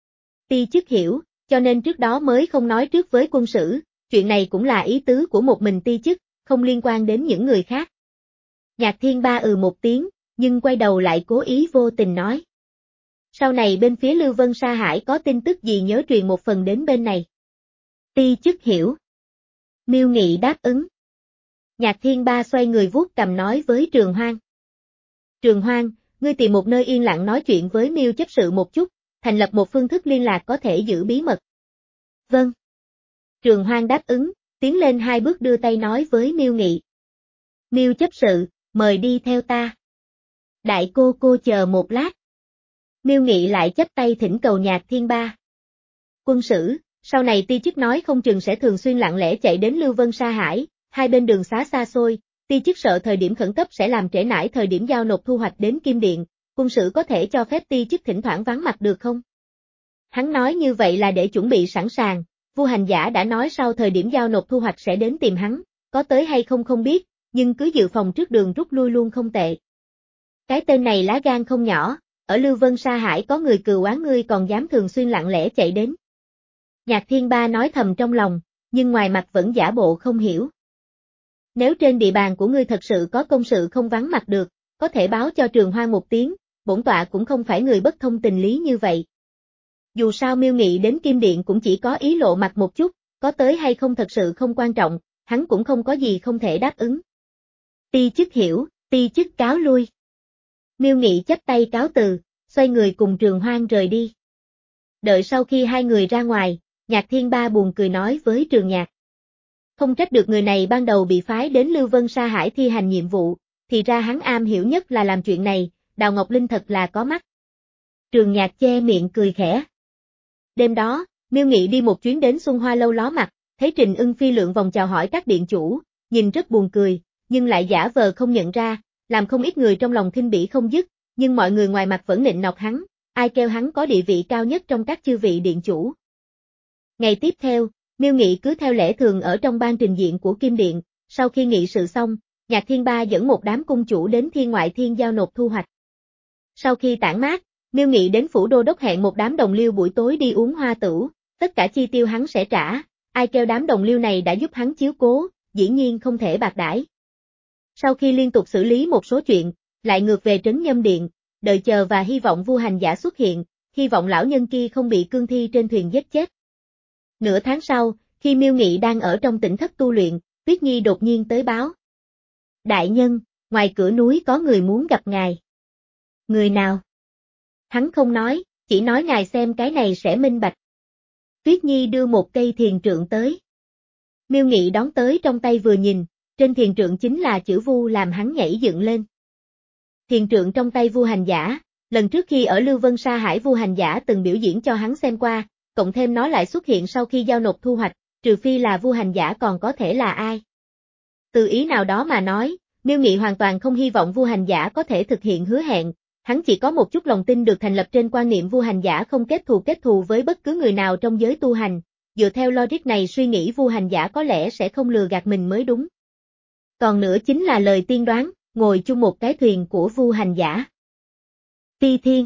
Ti chức hiểu, cho nên trước đó mới không nói trước với quân sử, chuyện này cũng là ý tứ của một mình ti chức, không liên quan đến những người khác. Nhạc Thiên Ba ừ một tiếng, nhưng quay đầu lại cố ý vô tình nói. Sau này bên phía Lưu Vân Sa Hải có tin tức gì nhớ truyền một phần đến bên này. Ti chức hiểu. Miêu Nghị đáp ứng. Nhạc Thiên Ba xoay người vuốt cầm nói với Trường Hoang. Trường Hoang, ngươi tìm một nơi yên lặng nói chuyện với Miêu chấp sự một chút, thành lập một phương thức liên lạc có thể giữ bí mật. Vâng. Trường Hoang đáp ứng, tiến lên hai bước đưa tay nói với Miêu Nghị. Miêu chấp sự, mời đi theo ta. Đại cô cô chờ một lát. Miêu Nghị lại chắp tay thỉnh cầu Nhạc Thiên Ba. Quân sử, sau này ti chức nói không chừng sẽ thường xuyên lặng lẽ chạy đến Lưu Vân Sa Hải, hai bên đường xá xa xôi, ti chức sợ thời điểm khẩn cấp sẽ làm trễ nải thời điểm giao nộp thu hoạch đến Kim Điện, quân sử có thể cho phép ti chức thỉnh thoảng vắng mặt được không? Hắn nói như vậy là để chuẩn bị sẵn sàng, Vu Hành Giả đã nói sau thời điểm giao nộp thu hoạch sẽ đến tìm hắn, có tới hay không không biết, nhưng cứ dự phòng trước đường rút lui luôn không tệ. Cái tên này lá gan không nhỏ, ở Lưu Vân Sa Hải có người cừu oán ngươi còn dám thường xuyên lặng lẽ chạy đến. Nhạc Thiên Ba nói thầm trong lòng, nhưng ngoài mặt vẫn giả bộ không hiểu. Nếu trên địa bàn của ngươi thật sự có công sự không vắng mặt được, có thể báo cho Trường Hoang một tiếng, bổn tọa cũng không phải người bất thông tình lý như vậy. Dù sao Miêu Nghị đến Kim Điện cũng chỉ có ý lộ mặt một chút, có tới hay không thật sự không quan trọng, hắn cũng không có gì không thể đáp ứng. Ti chức hiểu, ti chức cáo lui. Miêu Nghị chắp tay cáo từ, xoay người cùng Trường Hoang rời đi. Đợi sau khi hai người ra ngoài, Nhạc Thiên Ba buồn cười nói với Trường Nhạc. Không trách được người này ban đầu bị phái đến Lưu Vân Sa Hải thi hành nhiệm vụ, thì ra hắn am hiểu nhất là làm chuyện này, Đào Ngọc Linh thật là có mắt. Trường Nhạc che miệng cười khẽ. Đêm đó, Miêu Nghị đi một chuyến đến Xuân Hoa Lâu ló mặt, thấy Trình Ưng phi lượn vòng chào hỏi các điện chủ, nhìn rất buồn cười, nhưng lại giả vờ không nhận ra, làm không ít người trong lòng khinh bỉ không dứt, nhưng mọi người ngoài mặt vẫn nịnh nọt hắn, ai kêu hắn có địa vị cao nhất trong các chư vị điện chủ. Ngày tiếp theo, Miêu Nghị cứ theo lẽ thường ở trong ban trình diện của Kim Điện, sau khi nghị sự xong, Nhạc Thiên Ba dẫn một đám cung chủ đến Thiên Ngoại Thiên giao nộp thu hoạch. Sau khi tản mát, Miêu Nghị đến phủ đô đốc hẹn một đám đồng liêu buổi tối đi uống hoa tửu, tất cả chi tiêu hắn sẽ trả, ai kêu đám đồng liêu này đã giúp hắn chiếu cố, dĩ nhiên không thể bạc đãi. Sau khi liên tục xử lý một số chuyện, lại ngược về trấn Nhâm Điện, đợi chờ và hy vọng Vu Hành Giả xuất hiện, hy vọng lão nhân kia không bị cương thi trên thuyền giết chết. Nửa tháng sau, khi Miêu Nghị đang ở trong tỉnh thất tu luyện, Tuyết Nhi đột nhiên tới báo. Đại nhân, ngoài cửa núi có người muốn gặp ngài. Người nào? Hắn không nói, chỉ nói ngài xem cái này sẽ minh bạch. Tuyết Nhi đưa một cây thiền trượng tới. Miêu Nghị đón tới trong tay vừa nhìn, trên thiền trượng chính là chữ Vu làm hắn nhảy dựng lên. Thiền trượng trong tay Vu Hành Giả, lần trước khi ở Lưu Vân Sa Hải Vu Hành Giả từng biểu diễn cho hắn xem qua, cộng thêm nó lại xuất hiện sau khi giao nộp thu hoạch, trừ phi là Vu Hành Giả còn có thể là ai. Từ ý nào đó mà nói, Miêu Nghị hoàn toàn không hy vọng Vu Hành Giả có thể thực hiện hứa hẹn, hắn chỉ có một chút lòng tin được thành lập trên quan niệm Vu Hành Giả không kết thù kết thù với bất cứ người nào trong giới tu hành, dựa theo logic này suy nghĩ Vu Hành Giả có lẽ sẽ không lừa gạt mình mới đúng. Còn nữa chính là lời tiên đoán, ngồi chung một cái thuyền của Vu Hành Giả. Ti Thiên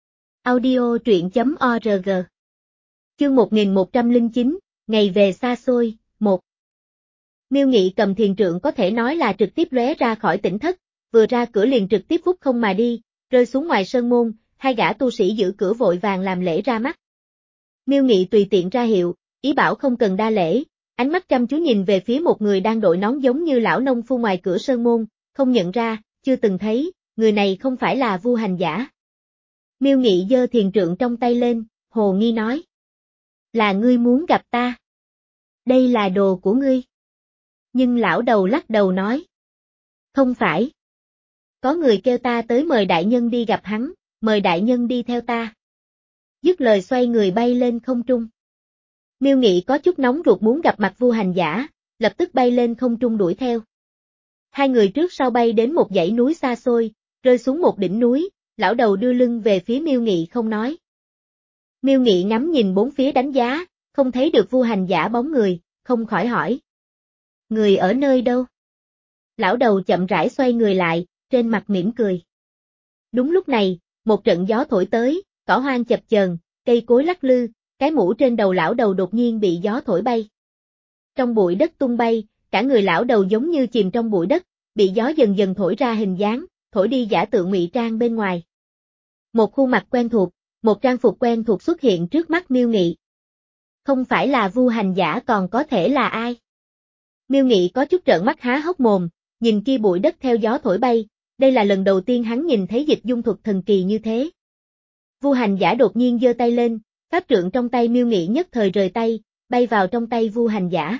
Audio truyện chấm org Chương một nghìn một trăm lẻ chín, Ngày về xa xôi, một Miêu Nghị cầm thiền trượng có thể nói là trực tiếp lóe ra khỏi tỉnh thất, vừa ra cửa liền trực tiếp vút không mà đi, rơi xuống ngoài sơn môn, hai gã tu sĩ giữ cửa vội vàng làm lễ ra mắt. Miêu Nghị tùy tiện ra hiệu, ý bảo không cần đa lễ, ánh mắt chăm chú nhìn về phía một người đang đội nón giống như lão nông phu ngoài cửa sơn môn, không nhận ra, chưa từng thấy, người này không phải là Vu Hành Giả. Miêu Nghị giơ thiền trượng trong tay lên, hồ nghi nói. Là ngươi muốn gặp ta. Đây là đồ của ngươi. Nhưng lão đầu lắc đầu nói. Không phải. Có người kêu ta tới mời đại nhân đi gặp hắn, mời đại nhân đi theo ta. Dứt lời xoay người bay lên không trung. Miêu Nghị có chút nóng ruột muốn gặp mặt Vu Hành Giả, lập tức bay lên không trung đuổi theo. Hai người trước sau bay đến một dãy núi xa xôi, rơi xuống một đỉnh núi, lão đầu đưa lưng về phía Miêu Nghị không nói. Miêu Nghị ngắm nhìn bốn phía đánh giá, không thấy được Vu Hành Giả bóng người, không khỏi hỏi. Người ở nơi đâu? Lão đầu chậm rãi xoay người lại, trên mặt mỉm cười. Đúng lúc này, một trận gió thổi tới, cỏ hoang chập chờn, cây cối lắc lư, cái mũ trên đầu lão đầu đột nhiên bị gió thổi bay. Trong bụi đất tung bay, cả người lão đầu giống như chìm trong bụi đất, bị gió dần dần thổi ra hình dáng, thổi đi giả tượng ngụy trang bên ngoài. Một khuôn mặt quen thuộc, một trang phục quen thuộc xuất hiện trước mắt Miêu Nghị. Không phải là Vu Hành Giả còn có thể là ai? Miêu Nghị có chút trợn mắt há hốc mồm, nhìn kia bụi đất theo gió thổi bay, đây là lần đầu tiên hắn nhìn thấy dịch dung thuật thần kỳ như thế. Vu Hành Giả đột nhiên giơ tay lên, pháp trượng trong tay Miêu Nghị nhất thời rời tay, bay vào trong tay Vu Hành Giả.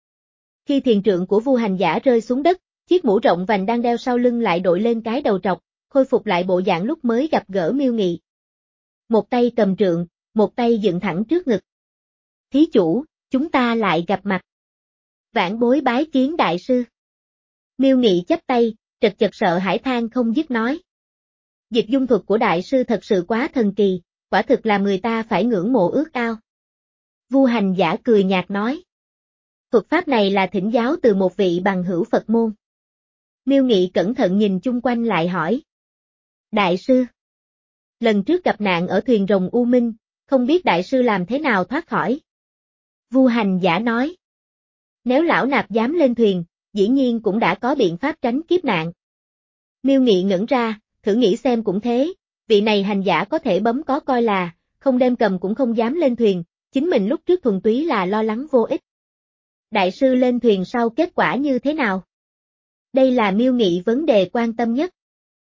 Khi thiền trượng của Vu Hành Giả rơi xuống đất, chiếc mũ rộng vành đang đeo sau lưng lại đội lên cái đầu trọc, khôi phục lại bộ dạng lúc mới gặp gỡ Miêu Nghị. Một tay cầm trượng, một tay dựng thẳng trước ngực. Thí chủ, chúng ta lại gặp mặt. Vãn bối bái kiến đại sư. Miêu Nghị chắp tay, trật chật sợ hãi than không dứt nói. Dịch dung thuật của đại sư thật sự quá thần kỳ, quả thực làm người ta phải ngưỡng mộ ước ao. Vu Hành Giả cười nhạt nói. Thuật pháp này là thỉnh giáo từ một vị bằng hữu Phật môn. Miêu Nghị cẩn thận nhìn chung quanh lại hỏi. Đại sư. Lần trước gặp nạn ở thuyền rồng U Minh, không biết đại sư làm thế nào thoát khỏi. Vu Hành Giả nói. Nếu lão nạp dám lên thuyền, dĩ nhiên cũng đã có biện pháp tránh kiếp nạn. Miêu Nghị ngẩn ra, thử nghĩ xem cũng thế, vị này hành giả có thể bấm có coi là, không đem cầm cũng không dám lên thuyền, chính mình lúc trước thuần túy là lo lắng vô ích. Đại sư lên thuyền sau kết quả như thế nào? Đây là Miêu Nghị vấn đề quan tâm nhất.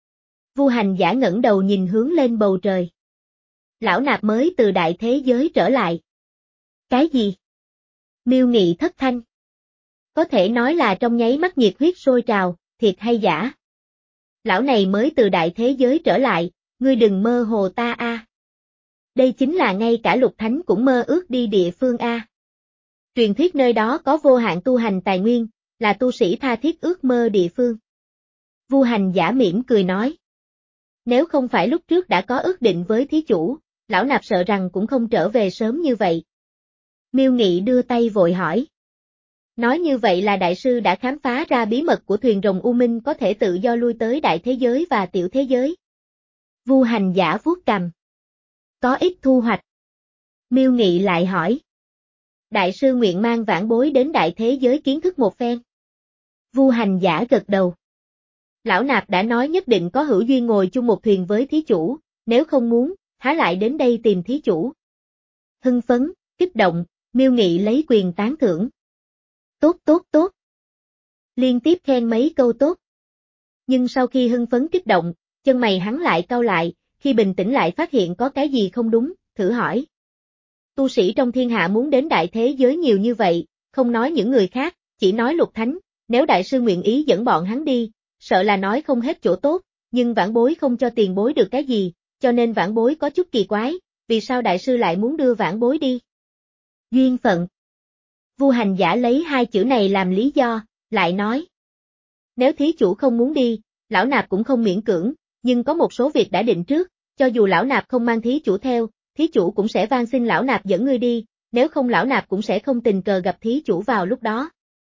Vu Hành Giả ngẩng đầu nhìn hướng lên bầu trời. Lão nạp mới từ đại thế giới trở lại. Cái gì? Miêu Nghị thất thanh. Có thể nói là trong nháy mắt nhiệt huyết sôi trào, thiệt hay giả? Lão này mới từ đại thế giới trở lại, ngươi đừng mơ hồ ta a. Đây chính là ngay cả Lục Thánh cũng mơ ước đi địa phương a. Truyền thuyết nơi đó có vô hạn tu hành tài nguyên, là tu sĩ tha thiết ước mơ địa phương. Vu Hành Giả mỉm cười nói. Nếu không phải lúc trước đã có ước định với thí chủ, lão nạp sợ rằng cũng không trở về sớm như vậy. Miêu Nghị đưa tay vội hỏi. Nói như vậy là đại sư đã khám phá ra bí mật của thuyền rồng U Minh có thể tự do lui tới đại thế giới và tiểu thế giới. Vu Hành Giả vuốt cằm. Có ít thu hoạch. Miêu Nghị lại hỏi. Đại sư nguyện mang vãn bối đến đại thế giới kiến thức một phen. Vu Hành Giả gật đầu. Lão nạp đã nói nhất định có hữu duyên ngồi chung một thuyền với thí chủ, nếu không muốn, há lại đến đây tìm thí chủ. Hưng phấn, kích động, Miêu Nghị lấy quyền tán thưởng. Tốt tốt tốt. Liên tiếp khen mấy câu tốt. Nhưng sau khi hưng phấn kích động, chân mày hắn lại cau lại, khi bình tĩnh lại phát hiện có cái gì không đúng, thử hỏi. Tu sĩ trong thiên hạ muốn đến đại thế giới nhiều như vậy, không nói những người khác, chỉ nói Lục Thánh, nếu đại sư nguyện ý dẫn bọn hắn đi, sợ là nói không hết chỗ tốt, nhưng vãn bối không cho tiền bối được cái gì, cho nên vãn bối có chút kỳ quái, vì sao đại sư lại muốn đưa vãn bối đi? Duyên phận. Vu Hành Giả lấy hai chữ này làm lý do, lại nói. Nếu thí chủ không muốn đi, lão nạp cũng không miễn cưỡng, nhưng có một số việc đã định trước, cho dù lão nạp không mang thí chủ theo, thí chủ cũng sẽ van xin lão nạp dẫn ngươi đi, nếu không lão nạp cũng sẽ không tình cờ gặp thí chủ vào lúc đó.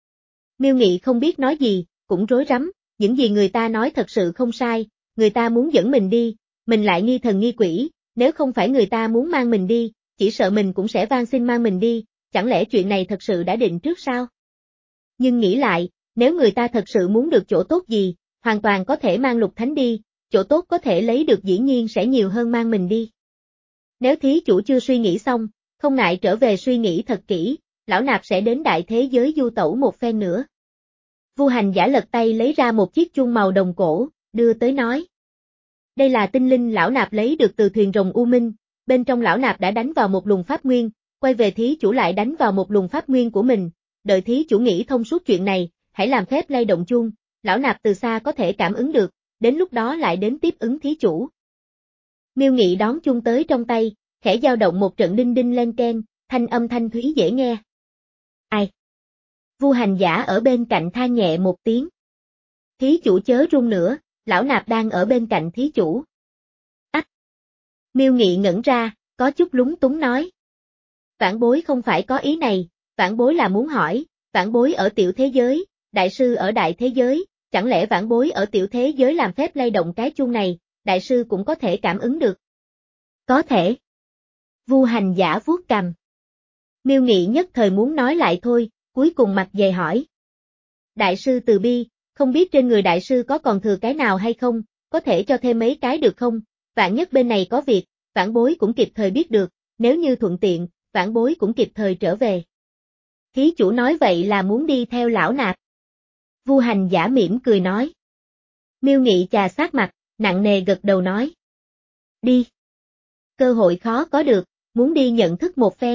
Miêu Nghị không biết nói gì, cũng rối rắm, những gì người ta nói thật sự không sai, người ta muốn dẫn mình đi, mình lại nghi thần nghi quỷ, nếu không phải người ta muốn mang mình đi, chỉ sợ mình cũng sẽ van xin mang mình đi, chẳng lẽ chuyện này thật sự đã định trước sao? Nhưng nghĩ lại, nếu người ta thật sự muốn được chỗ tốt gì, hoàn toàn có thể mang Lục Thánh đi, chỗ tốt có thể lấy được dĩ nhiên sẽ nhiều hơn mang mình đi. Nếu thí chủ chưa suy nghĩ xong, không ngại trở về suy nghĩ thật kỹ, lão nạp sẽ đến đại thế giới du tẩu một phen nữa. Vu Hành Giả lật tay lấy ra một chiếc chuông màu đồng cổ, đưa tới nói. Đây là tinh linh lão nạp lấy được từ thuyền rồng U Minh, bên trong lão nạp đã đánh vào một luồng pháp nguyên, quay về thí chủ lại đánh vào một luồng pháp nguyên của mình, đợi thí chủ nghĩ thông suốt chuyện này, hãy làm phép lay động chuông, lão nạp từ xa có thể cảm ứng được, đến lúc đó lại đến tiếp ứng thí chủ. Miêu Nghị đón chuông tới trong tay, khẽ dao động một trận đinh đinh lên ken, thanh âm thanh thúy dễ nghe. Ai? Vu Hành Giả ở bên cạnh than nhẹ một tiếng. Thí chủ chớ run nữa, lão nạp đang ở bên cạnh thí chủ. Ách! Miêu Nghị ngẩn ra, có chút lúng túng nói. Vãn bối không phải có ý này, vãn bối là muốn hỏi, vãn bối ở tiểu thế giới, đại sư ở đại thế giới, chẳng lẽ vãn bối ở tiểu thế giới làm phép lay động cái chuông này, đại sư cũng có thể cảm ứng được. Có thể. Vu Hành Giả vuốt cằm. Miêu Nghị nhất thời muốn nói lại thôi, cuối cùng mặt dày hỏi. Đại sư từ bi, không biết trên người đại sư có còn thừa cái nào hay không, có thể cho thêm mấy cái được không, vạn nhất bên này có việc, vãn bối cũng kịp thời biết được, nếu như thuận tiện, vãn bối cũng kịp thời trở về. Thí chủ nói vậy là muốn đi theo lão nạp. Vu Hành Giả mỉm cười nói. Miêu Nghị chà sát mặt, nặng nề gật đầu nói. Đi. Cơ hội khó có được, muốn đi nhận thức một phen.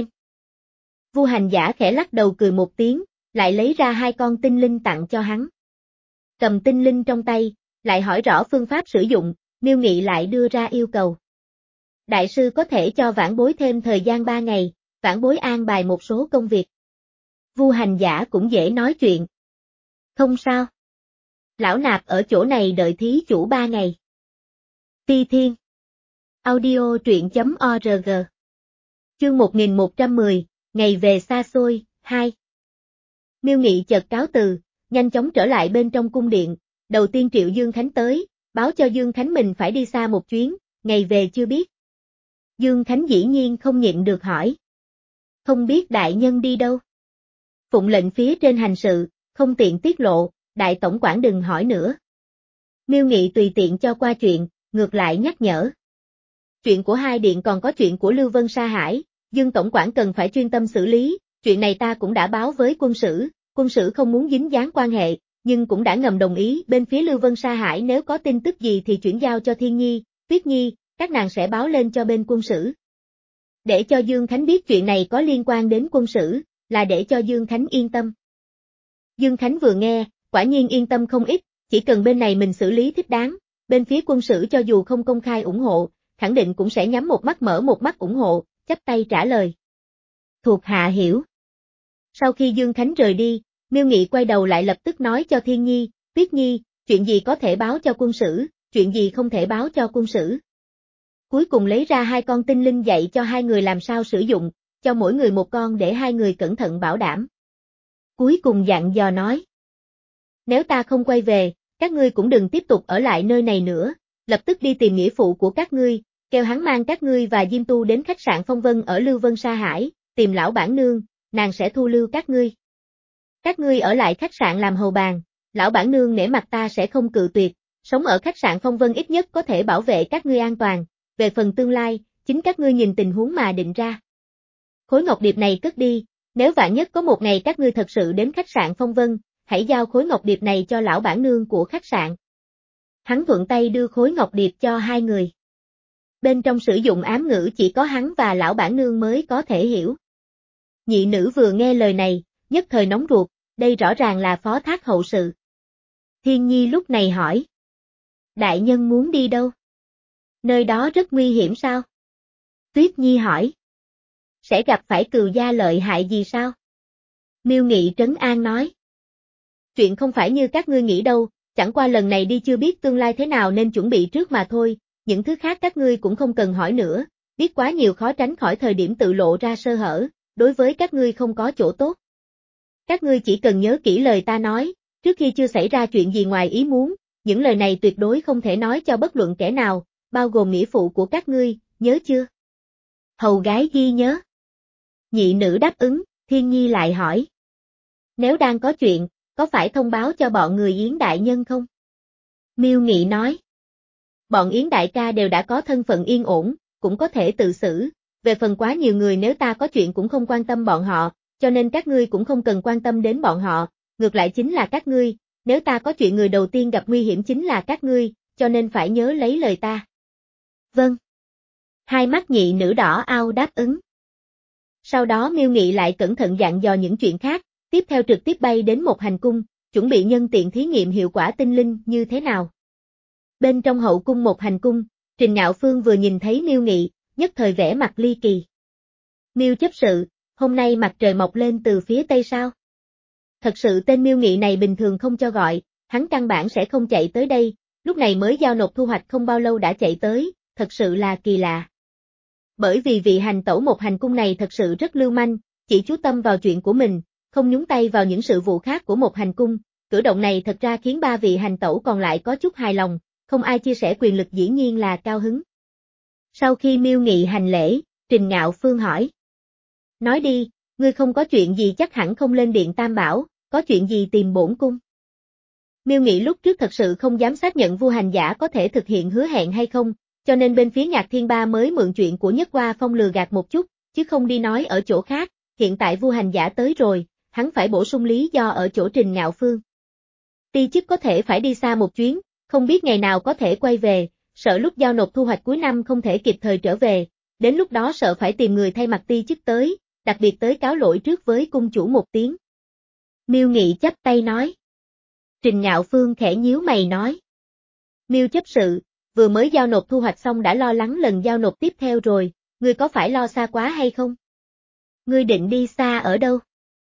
Vu Hành Giả khẽ lắc đầu cười một tiếng, lại lấy ra hai con tinh linh tặng cho hắn. Cầm tinh linh trong tay, lại hỏi rõ phương pháp sử dụng, Miêu Nghị lại đưa ra yêu cầu. Đại sư có thể cho vãn bối thêm thời gian ba ngày, vãn bối an bài một số công việc. Vu Hành Giả cũng dễ nói chuyện. Không sao. Lão nạp ở chỗ này đợi thí chủ ba ngày. Ti Thiên. Audio truyện chấm org. Chương một nghìn một trăm mười, ngày về xa xôi, hai. Miêu Nghị chợt cáo từ, nhanh chóng trở lại bên trong cung điện, đầu tiên triệu Dương Khánh tới, báo cho Dương Khánh mình phải đi xa một chuyến, ngày về chưa biết. Dương Khánh dĩ nhiên không nhịn được hỏi. Không biết đại nhân đi đâu? Phụng lệnh phía trên hành sự, không tiện tiết lộ, đại tổng quản đừng hỏi nữa. Miêu Nghị tùy tiện cho qua chuyện, ngược lại nhắc nhở. Chuyện của hai điện còn có chuyện của Lưu Vân Sa Hải, Dương tổng quản cần phải chuyên tâm xử lý, chuyện này ta cũng đã báo với quân sử, quân sử không muốn dính dáng quan hệ, nhưng cũng đã ngầm đồng ý bên phía Lưu Vân Sa Hải nếu có tin tức gì thì chuyển giao cho Thiên Nhi, Tuyết Nhi, các nàng sẽ báo lên cho bên quân sử. Để cho Dương Khánh biết chuyện này có liên quan đến quân sử, là để cho Dương Khánh yên tâm. Dương Khánh vừa nghe, quả nhiên yên tâm không ít, chỉ cần bên này mình xử lý thích đáng, bên phía quân sử cho dù không công khai ủng hộ, khẳng định cũng sẽ nhắm một mắt mở một mắt ủng hộ, chắp tay trả lời. Thuộc hạ hiểu. Sau khi Dương Khánh rời đi, Miêu Nghị quay đầu lại lập tức nói cho Thiên Nhi, Tuyết Nhi, chuyện gì có thể báo cho quân sử, chuyện gì không thể báo cho quân sử. Cuối cùng lấy ra hai con tinh linh dạy cho hai người làm sao sử dụng, cho mỗi người một con để hai người cẩn thận bảo đảm. Cuối cùng dặn dò nói. Nếu ta không quay về, các ngươi cũng đừng tiếp tục ở lại nơi này nữa, lập tức đi tìm nghĩa phụ của các ngươi, kêu hắn mang các ngươi và Diêm Tu đến khách sạn Phong Vân ở Lưu Vân Sa Hải, tìm lão bản nương, nàng sẽ thu lưu các ngươi. Các ngươi ở lại khách sạn làm hầu bàn, lão bản nương nể mặt ta sẽ không cự tuyệt, sống ở khách sạn Phong Vân ít nhất có thể bảo vệ các ngươi an toàn, về phần tương lai, chính các ngươi nhìn tình huống mà định ra. Khối ngọc điệp này cất đi, nếu vạn nhất có một ngày các ngươi thật sự đến khách sạn Phong Vân, hãy giao khối ngọc điệp này cho lão bản nương của khách sạn. Hắn thuận tay đưa khối ngọc điệp cho hai người. Bên trong sử dụng ám ngữ chỉ có hắn và lão bản nương mới có thể hiểu. Nhị nữ vừa nghe lời này, nhất thời nóng ruột, đây rõ ràng là phó thác hậu sự. Thiên Nhi lúc này hỏi. Đại nhân muốn đi đâu? Nơi đó rất nguy hiểm sao? Tuyết Nhi hỏi. Sẽ gặp phải cừu gia lợi hại gì sao? Miêu Nghị trấn an nói. Chuyện không phải như các ngươi nghĩ đâu, chẳng qua lần này đi chưa biết tương lai thế nào nên chuẩn bị trước mà thôi, những thứ khác các ngươi cũng không cần hỏi nữa, biết quá nhiều khó tránh khỏi thời điểm tự lộ ra sơ hở, đối với các ngươi không có chỗ tốt. Các ngươi chỉ cần nhớ kỹ lời ta nói, trước khi chưa xảy ra chuyện gì ngoài ý muốn, những lời này tuyệt đối không thể nói cho bất luận kẻ nào, bao gồm nghĩa phụ của các ngươi, nhớ chưa? Hầu gái ghi nhớ. Nhị nữ đáp ứng, Thiên Nhi lại hỏi. Nếu đang có chuyện, có phải thông báo cho bọn người Yến đại nhân không? Miêu Nghị nói. Bọn Yến đại ca đều đã có thân phận yên ổn, cũng có thể tự xử, về phần quá nhiều người nếu ta có chuyện cũng không quan tâm bọn họ, cho nên các ngươi cũng không cần quan tâm đến bọn họ, ngược lại chính là các ngươi, nếu ta có chuyện người đầu tiên gặp nguy hiểm chính là các ngươi, cho nên phải nhớ lấy lời ta. Vâng. Hai mắt nhị nữ đỏ ao đáp ứng. Sau đó Miêu Nghị lại cẩn thận dặn dò những chuyện khác, tiếp theo trực tiếp bay đến một hành cung, chuẩn bị nhân tiện thí nghiệm hiệu quả tinh linh như thế nào. Bên trong hậu cung một hành cung, Trình Ngạo Phương vừa nhìn thấy Miêu Nghị, nhất thời vẻ mặt ly kỳ. Miêu chấp sự, hôm nay mặt trời mọc lên từ phía tây sao? Thật sự tên Miêu Nghị này bình thường không cho gọi, hắn căn bản sẽ không chạy tới đây, lúc này mới giao nộp thu hoạch không bao lâu đã chạy tới, thật sự là kỳ lạ. Bởi vì vị hành tẩu một hành cung này thật sự rất lưu manh, chỉ chú tâm vào chuyện của mình, không nhúng tay vào những sự vụ khác của một hành cung, cử động này thật ra khiến ba vị hành tẩu còn lại có chút hài lòng, không ai chia sẻ quyền lực dĩ nhiên là cao hứng. Sau khi Miêu Nghị hành lễ, Trình Ngạo Phương hỏi. Nói đi, ngươi không có chuyện gì chắc hẳn không lên điện Tam Bảo, có chuyện gì tìm bổn cung? Miêu Nghị lúc trước thật sự không dám xác nhận Vu Hành Giả có thể thực hiện hứa hẹn hay không, cho nên bên phía Nhạc Thiên Ba mới mượn chuyện của Nhất Hoa Phong lừa gạt một chút, chứ không đi nói ở chỗ khác, hiện tại Vu Hành Giả tới rồi, hắn phải bổ sung lý do ở chỗ Trình Ngạo Phương. Ti chức có thể phải đi xa một chuyến, không biết ngày nào có thể quay về, sợ lúc giao nộp thu hoạch cuối năm không thể kịp thời trở về, đến lúc đó sợ phải tìm người thay mặt ti chức tới, đặc biệt tới cáo lỗi trước với cung chủ một tiếng. Miêu Nghị chắp tay nói. Trình Ngạo Phương khẽ nhíu mày nói. Miêu chấp sự, vừa mới giao nộp thu hoạch xong đã lo lắng lần giao nộp tiếp theo rồi, ngươi có phải lo xa quá hay không? Ngươi định đi xa ở đâu?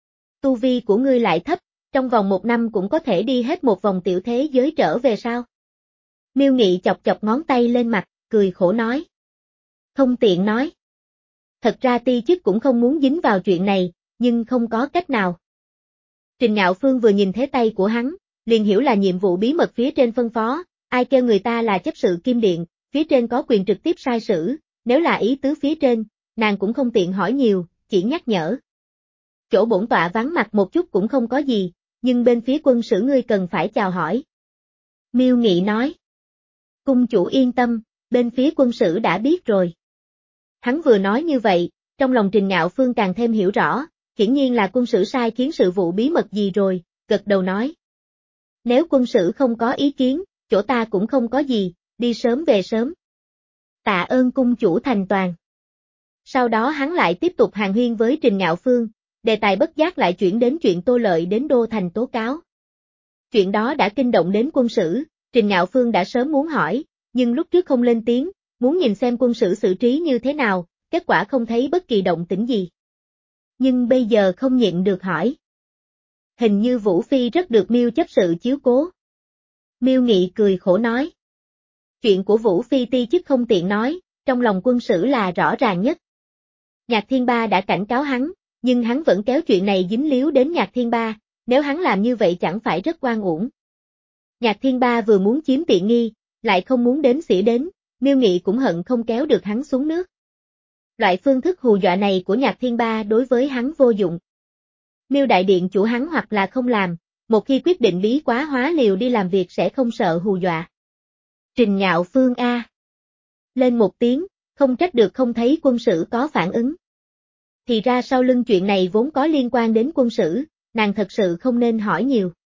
Tu vi của ngươi lại thấp, trong vòng một năm cũng có thể đi hết một vòng tiểu thế giới trở về sao? Miêu Nghị chọc chọc ngón tay lên mặt, cười khổ nói. Không tiện nói. Thật ra ti chức cũng không muốn dính vào chuyện này, nhưng không có cách nào. Trình Ngạo Phương vừa nhìn thế tay của hắn, liền hiểu là nhiệm vụ bí mật phía trên phân phó, ai kêu người ta là chấp sự Kim Điện, phía trên có quyền trực tiếp sai sử, nếu là ý tứ phía trên, nàng cũng không tiện hỏi nhiều, chỉ nhắc nhở. Chỗ bổn tọa vắng mặt một chút cũng không có gì, nhưng bên phía quân sử ngươi cần phải chào hỏi. Miêu Nghị nói. Cung chủ yên tâm, bên phía quân sử đã biết rồi. Hắn vừa nói như vậy, trong lòng Trình Ngạo Phương càng thêm hiểu rõ, hiển nhiên là quân sử sai khiến sự vụ bí mật gì rồi, gật đầu nói. Nếu quân sử không có ý kiến, chỗ ta cũng không có gì, đi sớm về sớm. Tạ ơn cung chủ thành toàn. Sau đó hắn lại tiếp tục hàn huyên với Trình Ngạo Phương, đề tài bất giác lại chuyển đến chuyện Tô Lợi đến Đô Thành tố cáo. Chuyện đó đã kinh động đến quân sử, Trình Ngạo Phương đã sớm muốn hỏi, nhưng lúc trước không lên tiếng, muốn nhìn xem quân sử xử trí như thế nào, kết quả không thấy bất kỳ động tĩnh gì. Nhưng bây giờ không nhịn được hỏi. Hình như Vũ Phi rất được Miêu chấp sự chiếu cố. Miêu Nghị cười khổ nói. Chuyện của Vũ Phi ti chức không tiện nói, trong lòng quân sử là rõ ràng nhất. Nhạc Thiên Ba đã cảnh cáo hắn, nhưng hắn vẫn kéo chuyện này dính líu đến Nhạc Thiên Ba, nếu hắn làm như vậy chẳng phải rất oan uổng. Nhạc Thiên Ba vừa muốn chiếm tiện nghi, lại không muốn đếm xỉa đến, Miêu Nghị cũng hận không kéo được hắn xuống nước. Loại phương thức hù dọa này của Nhạc Thiên Ba đối với hắn vô dụng. Miêu đại điện chủ hắn hoặc là không làm, một khi quyết định bí quá hóa liều đi làm việc sẽ không sợ hù dọa. Trình Ngạo Phương A. Lên một tiếng, không trách được không thấy quân sử có phản ứng. Thì ra sau lưng chuyện này vốn có liên quan đến quân sử, nàng thật sự không nên hỏi nhiều.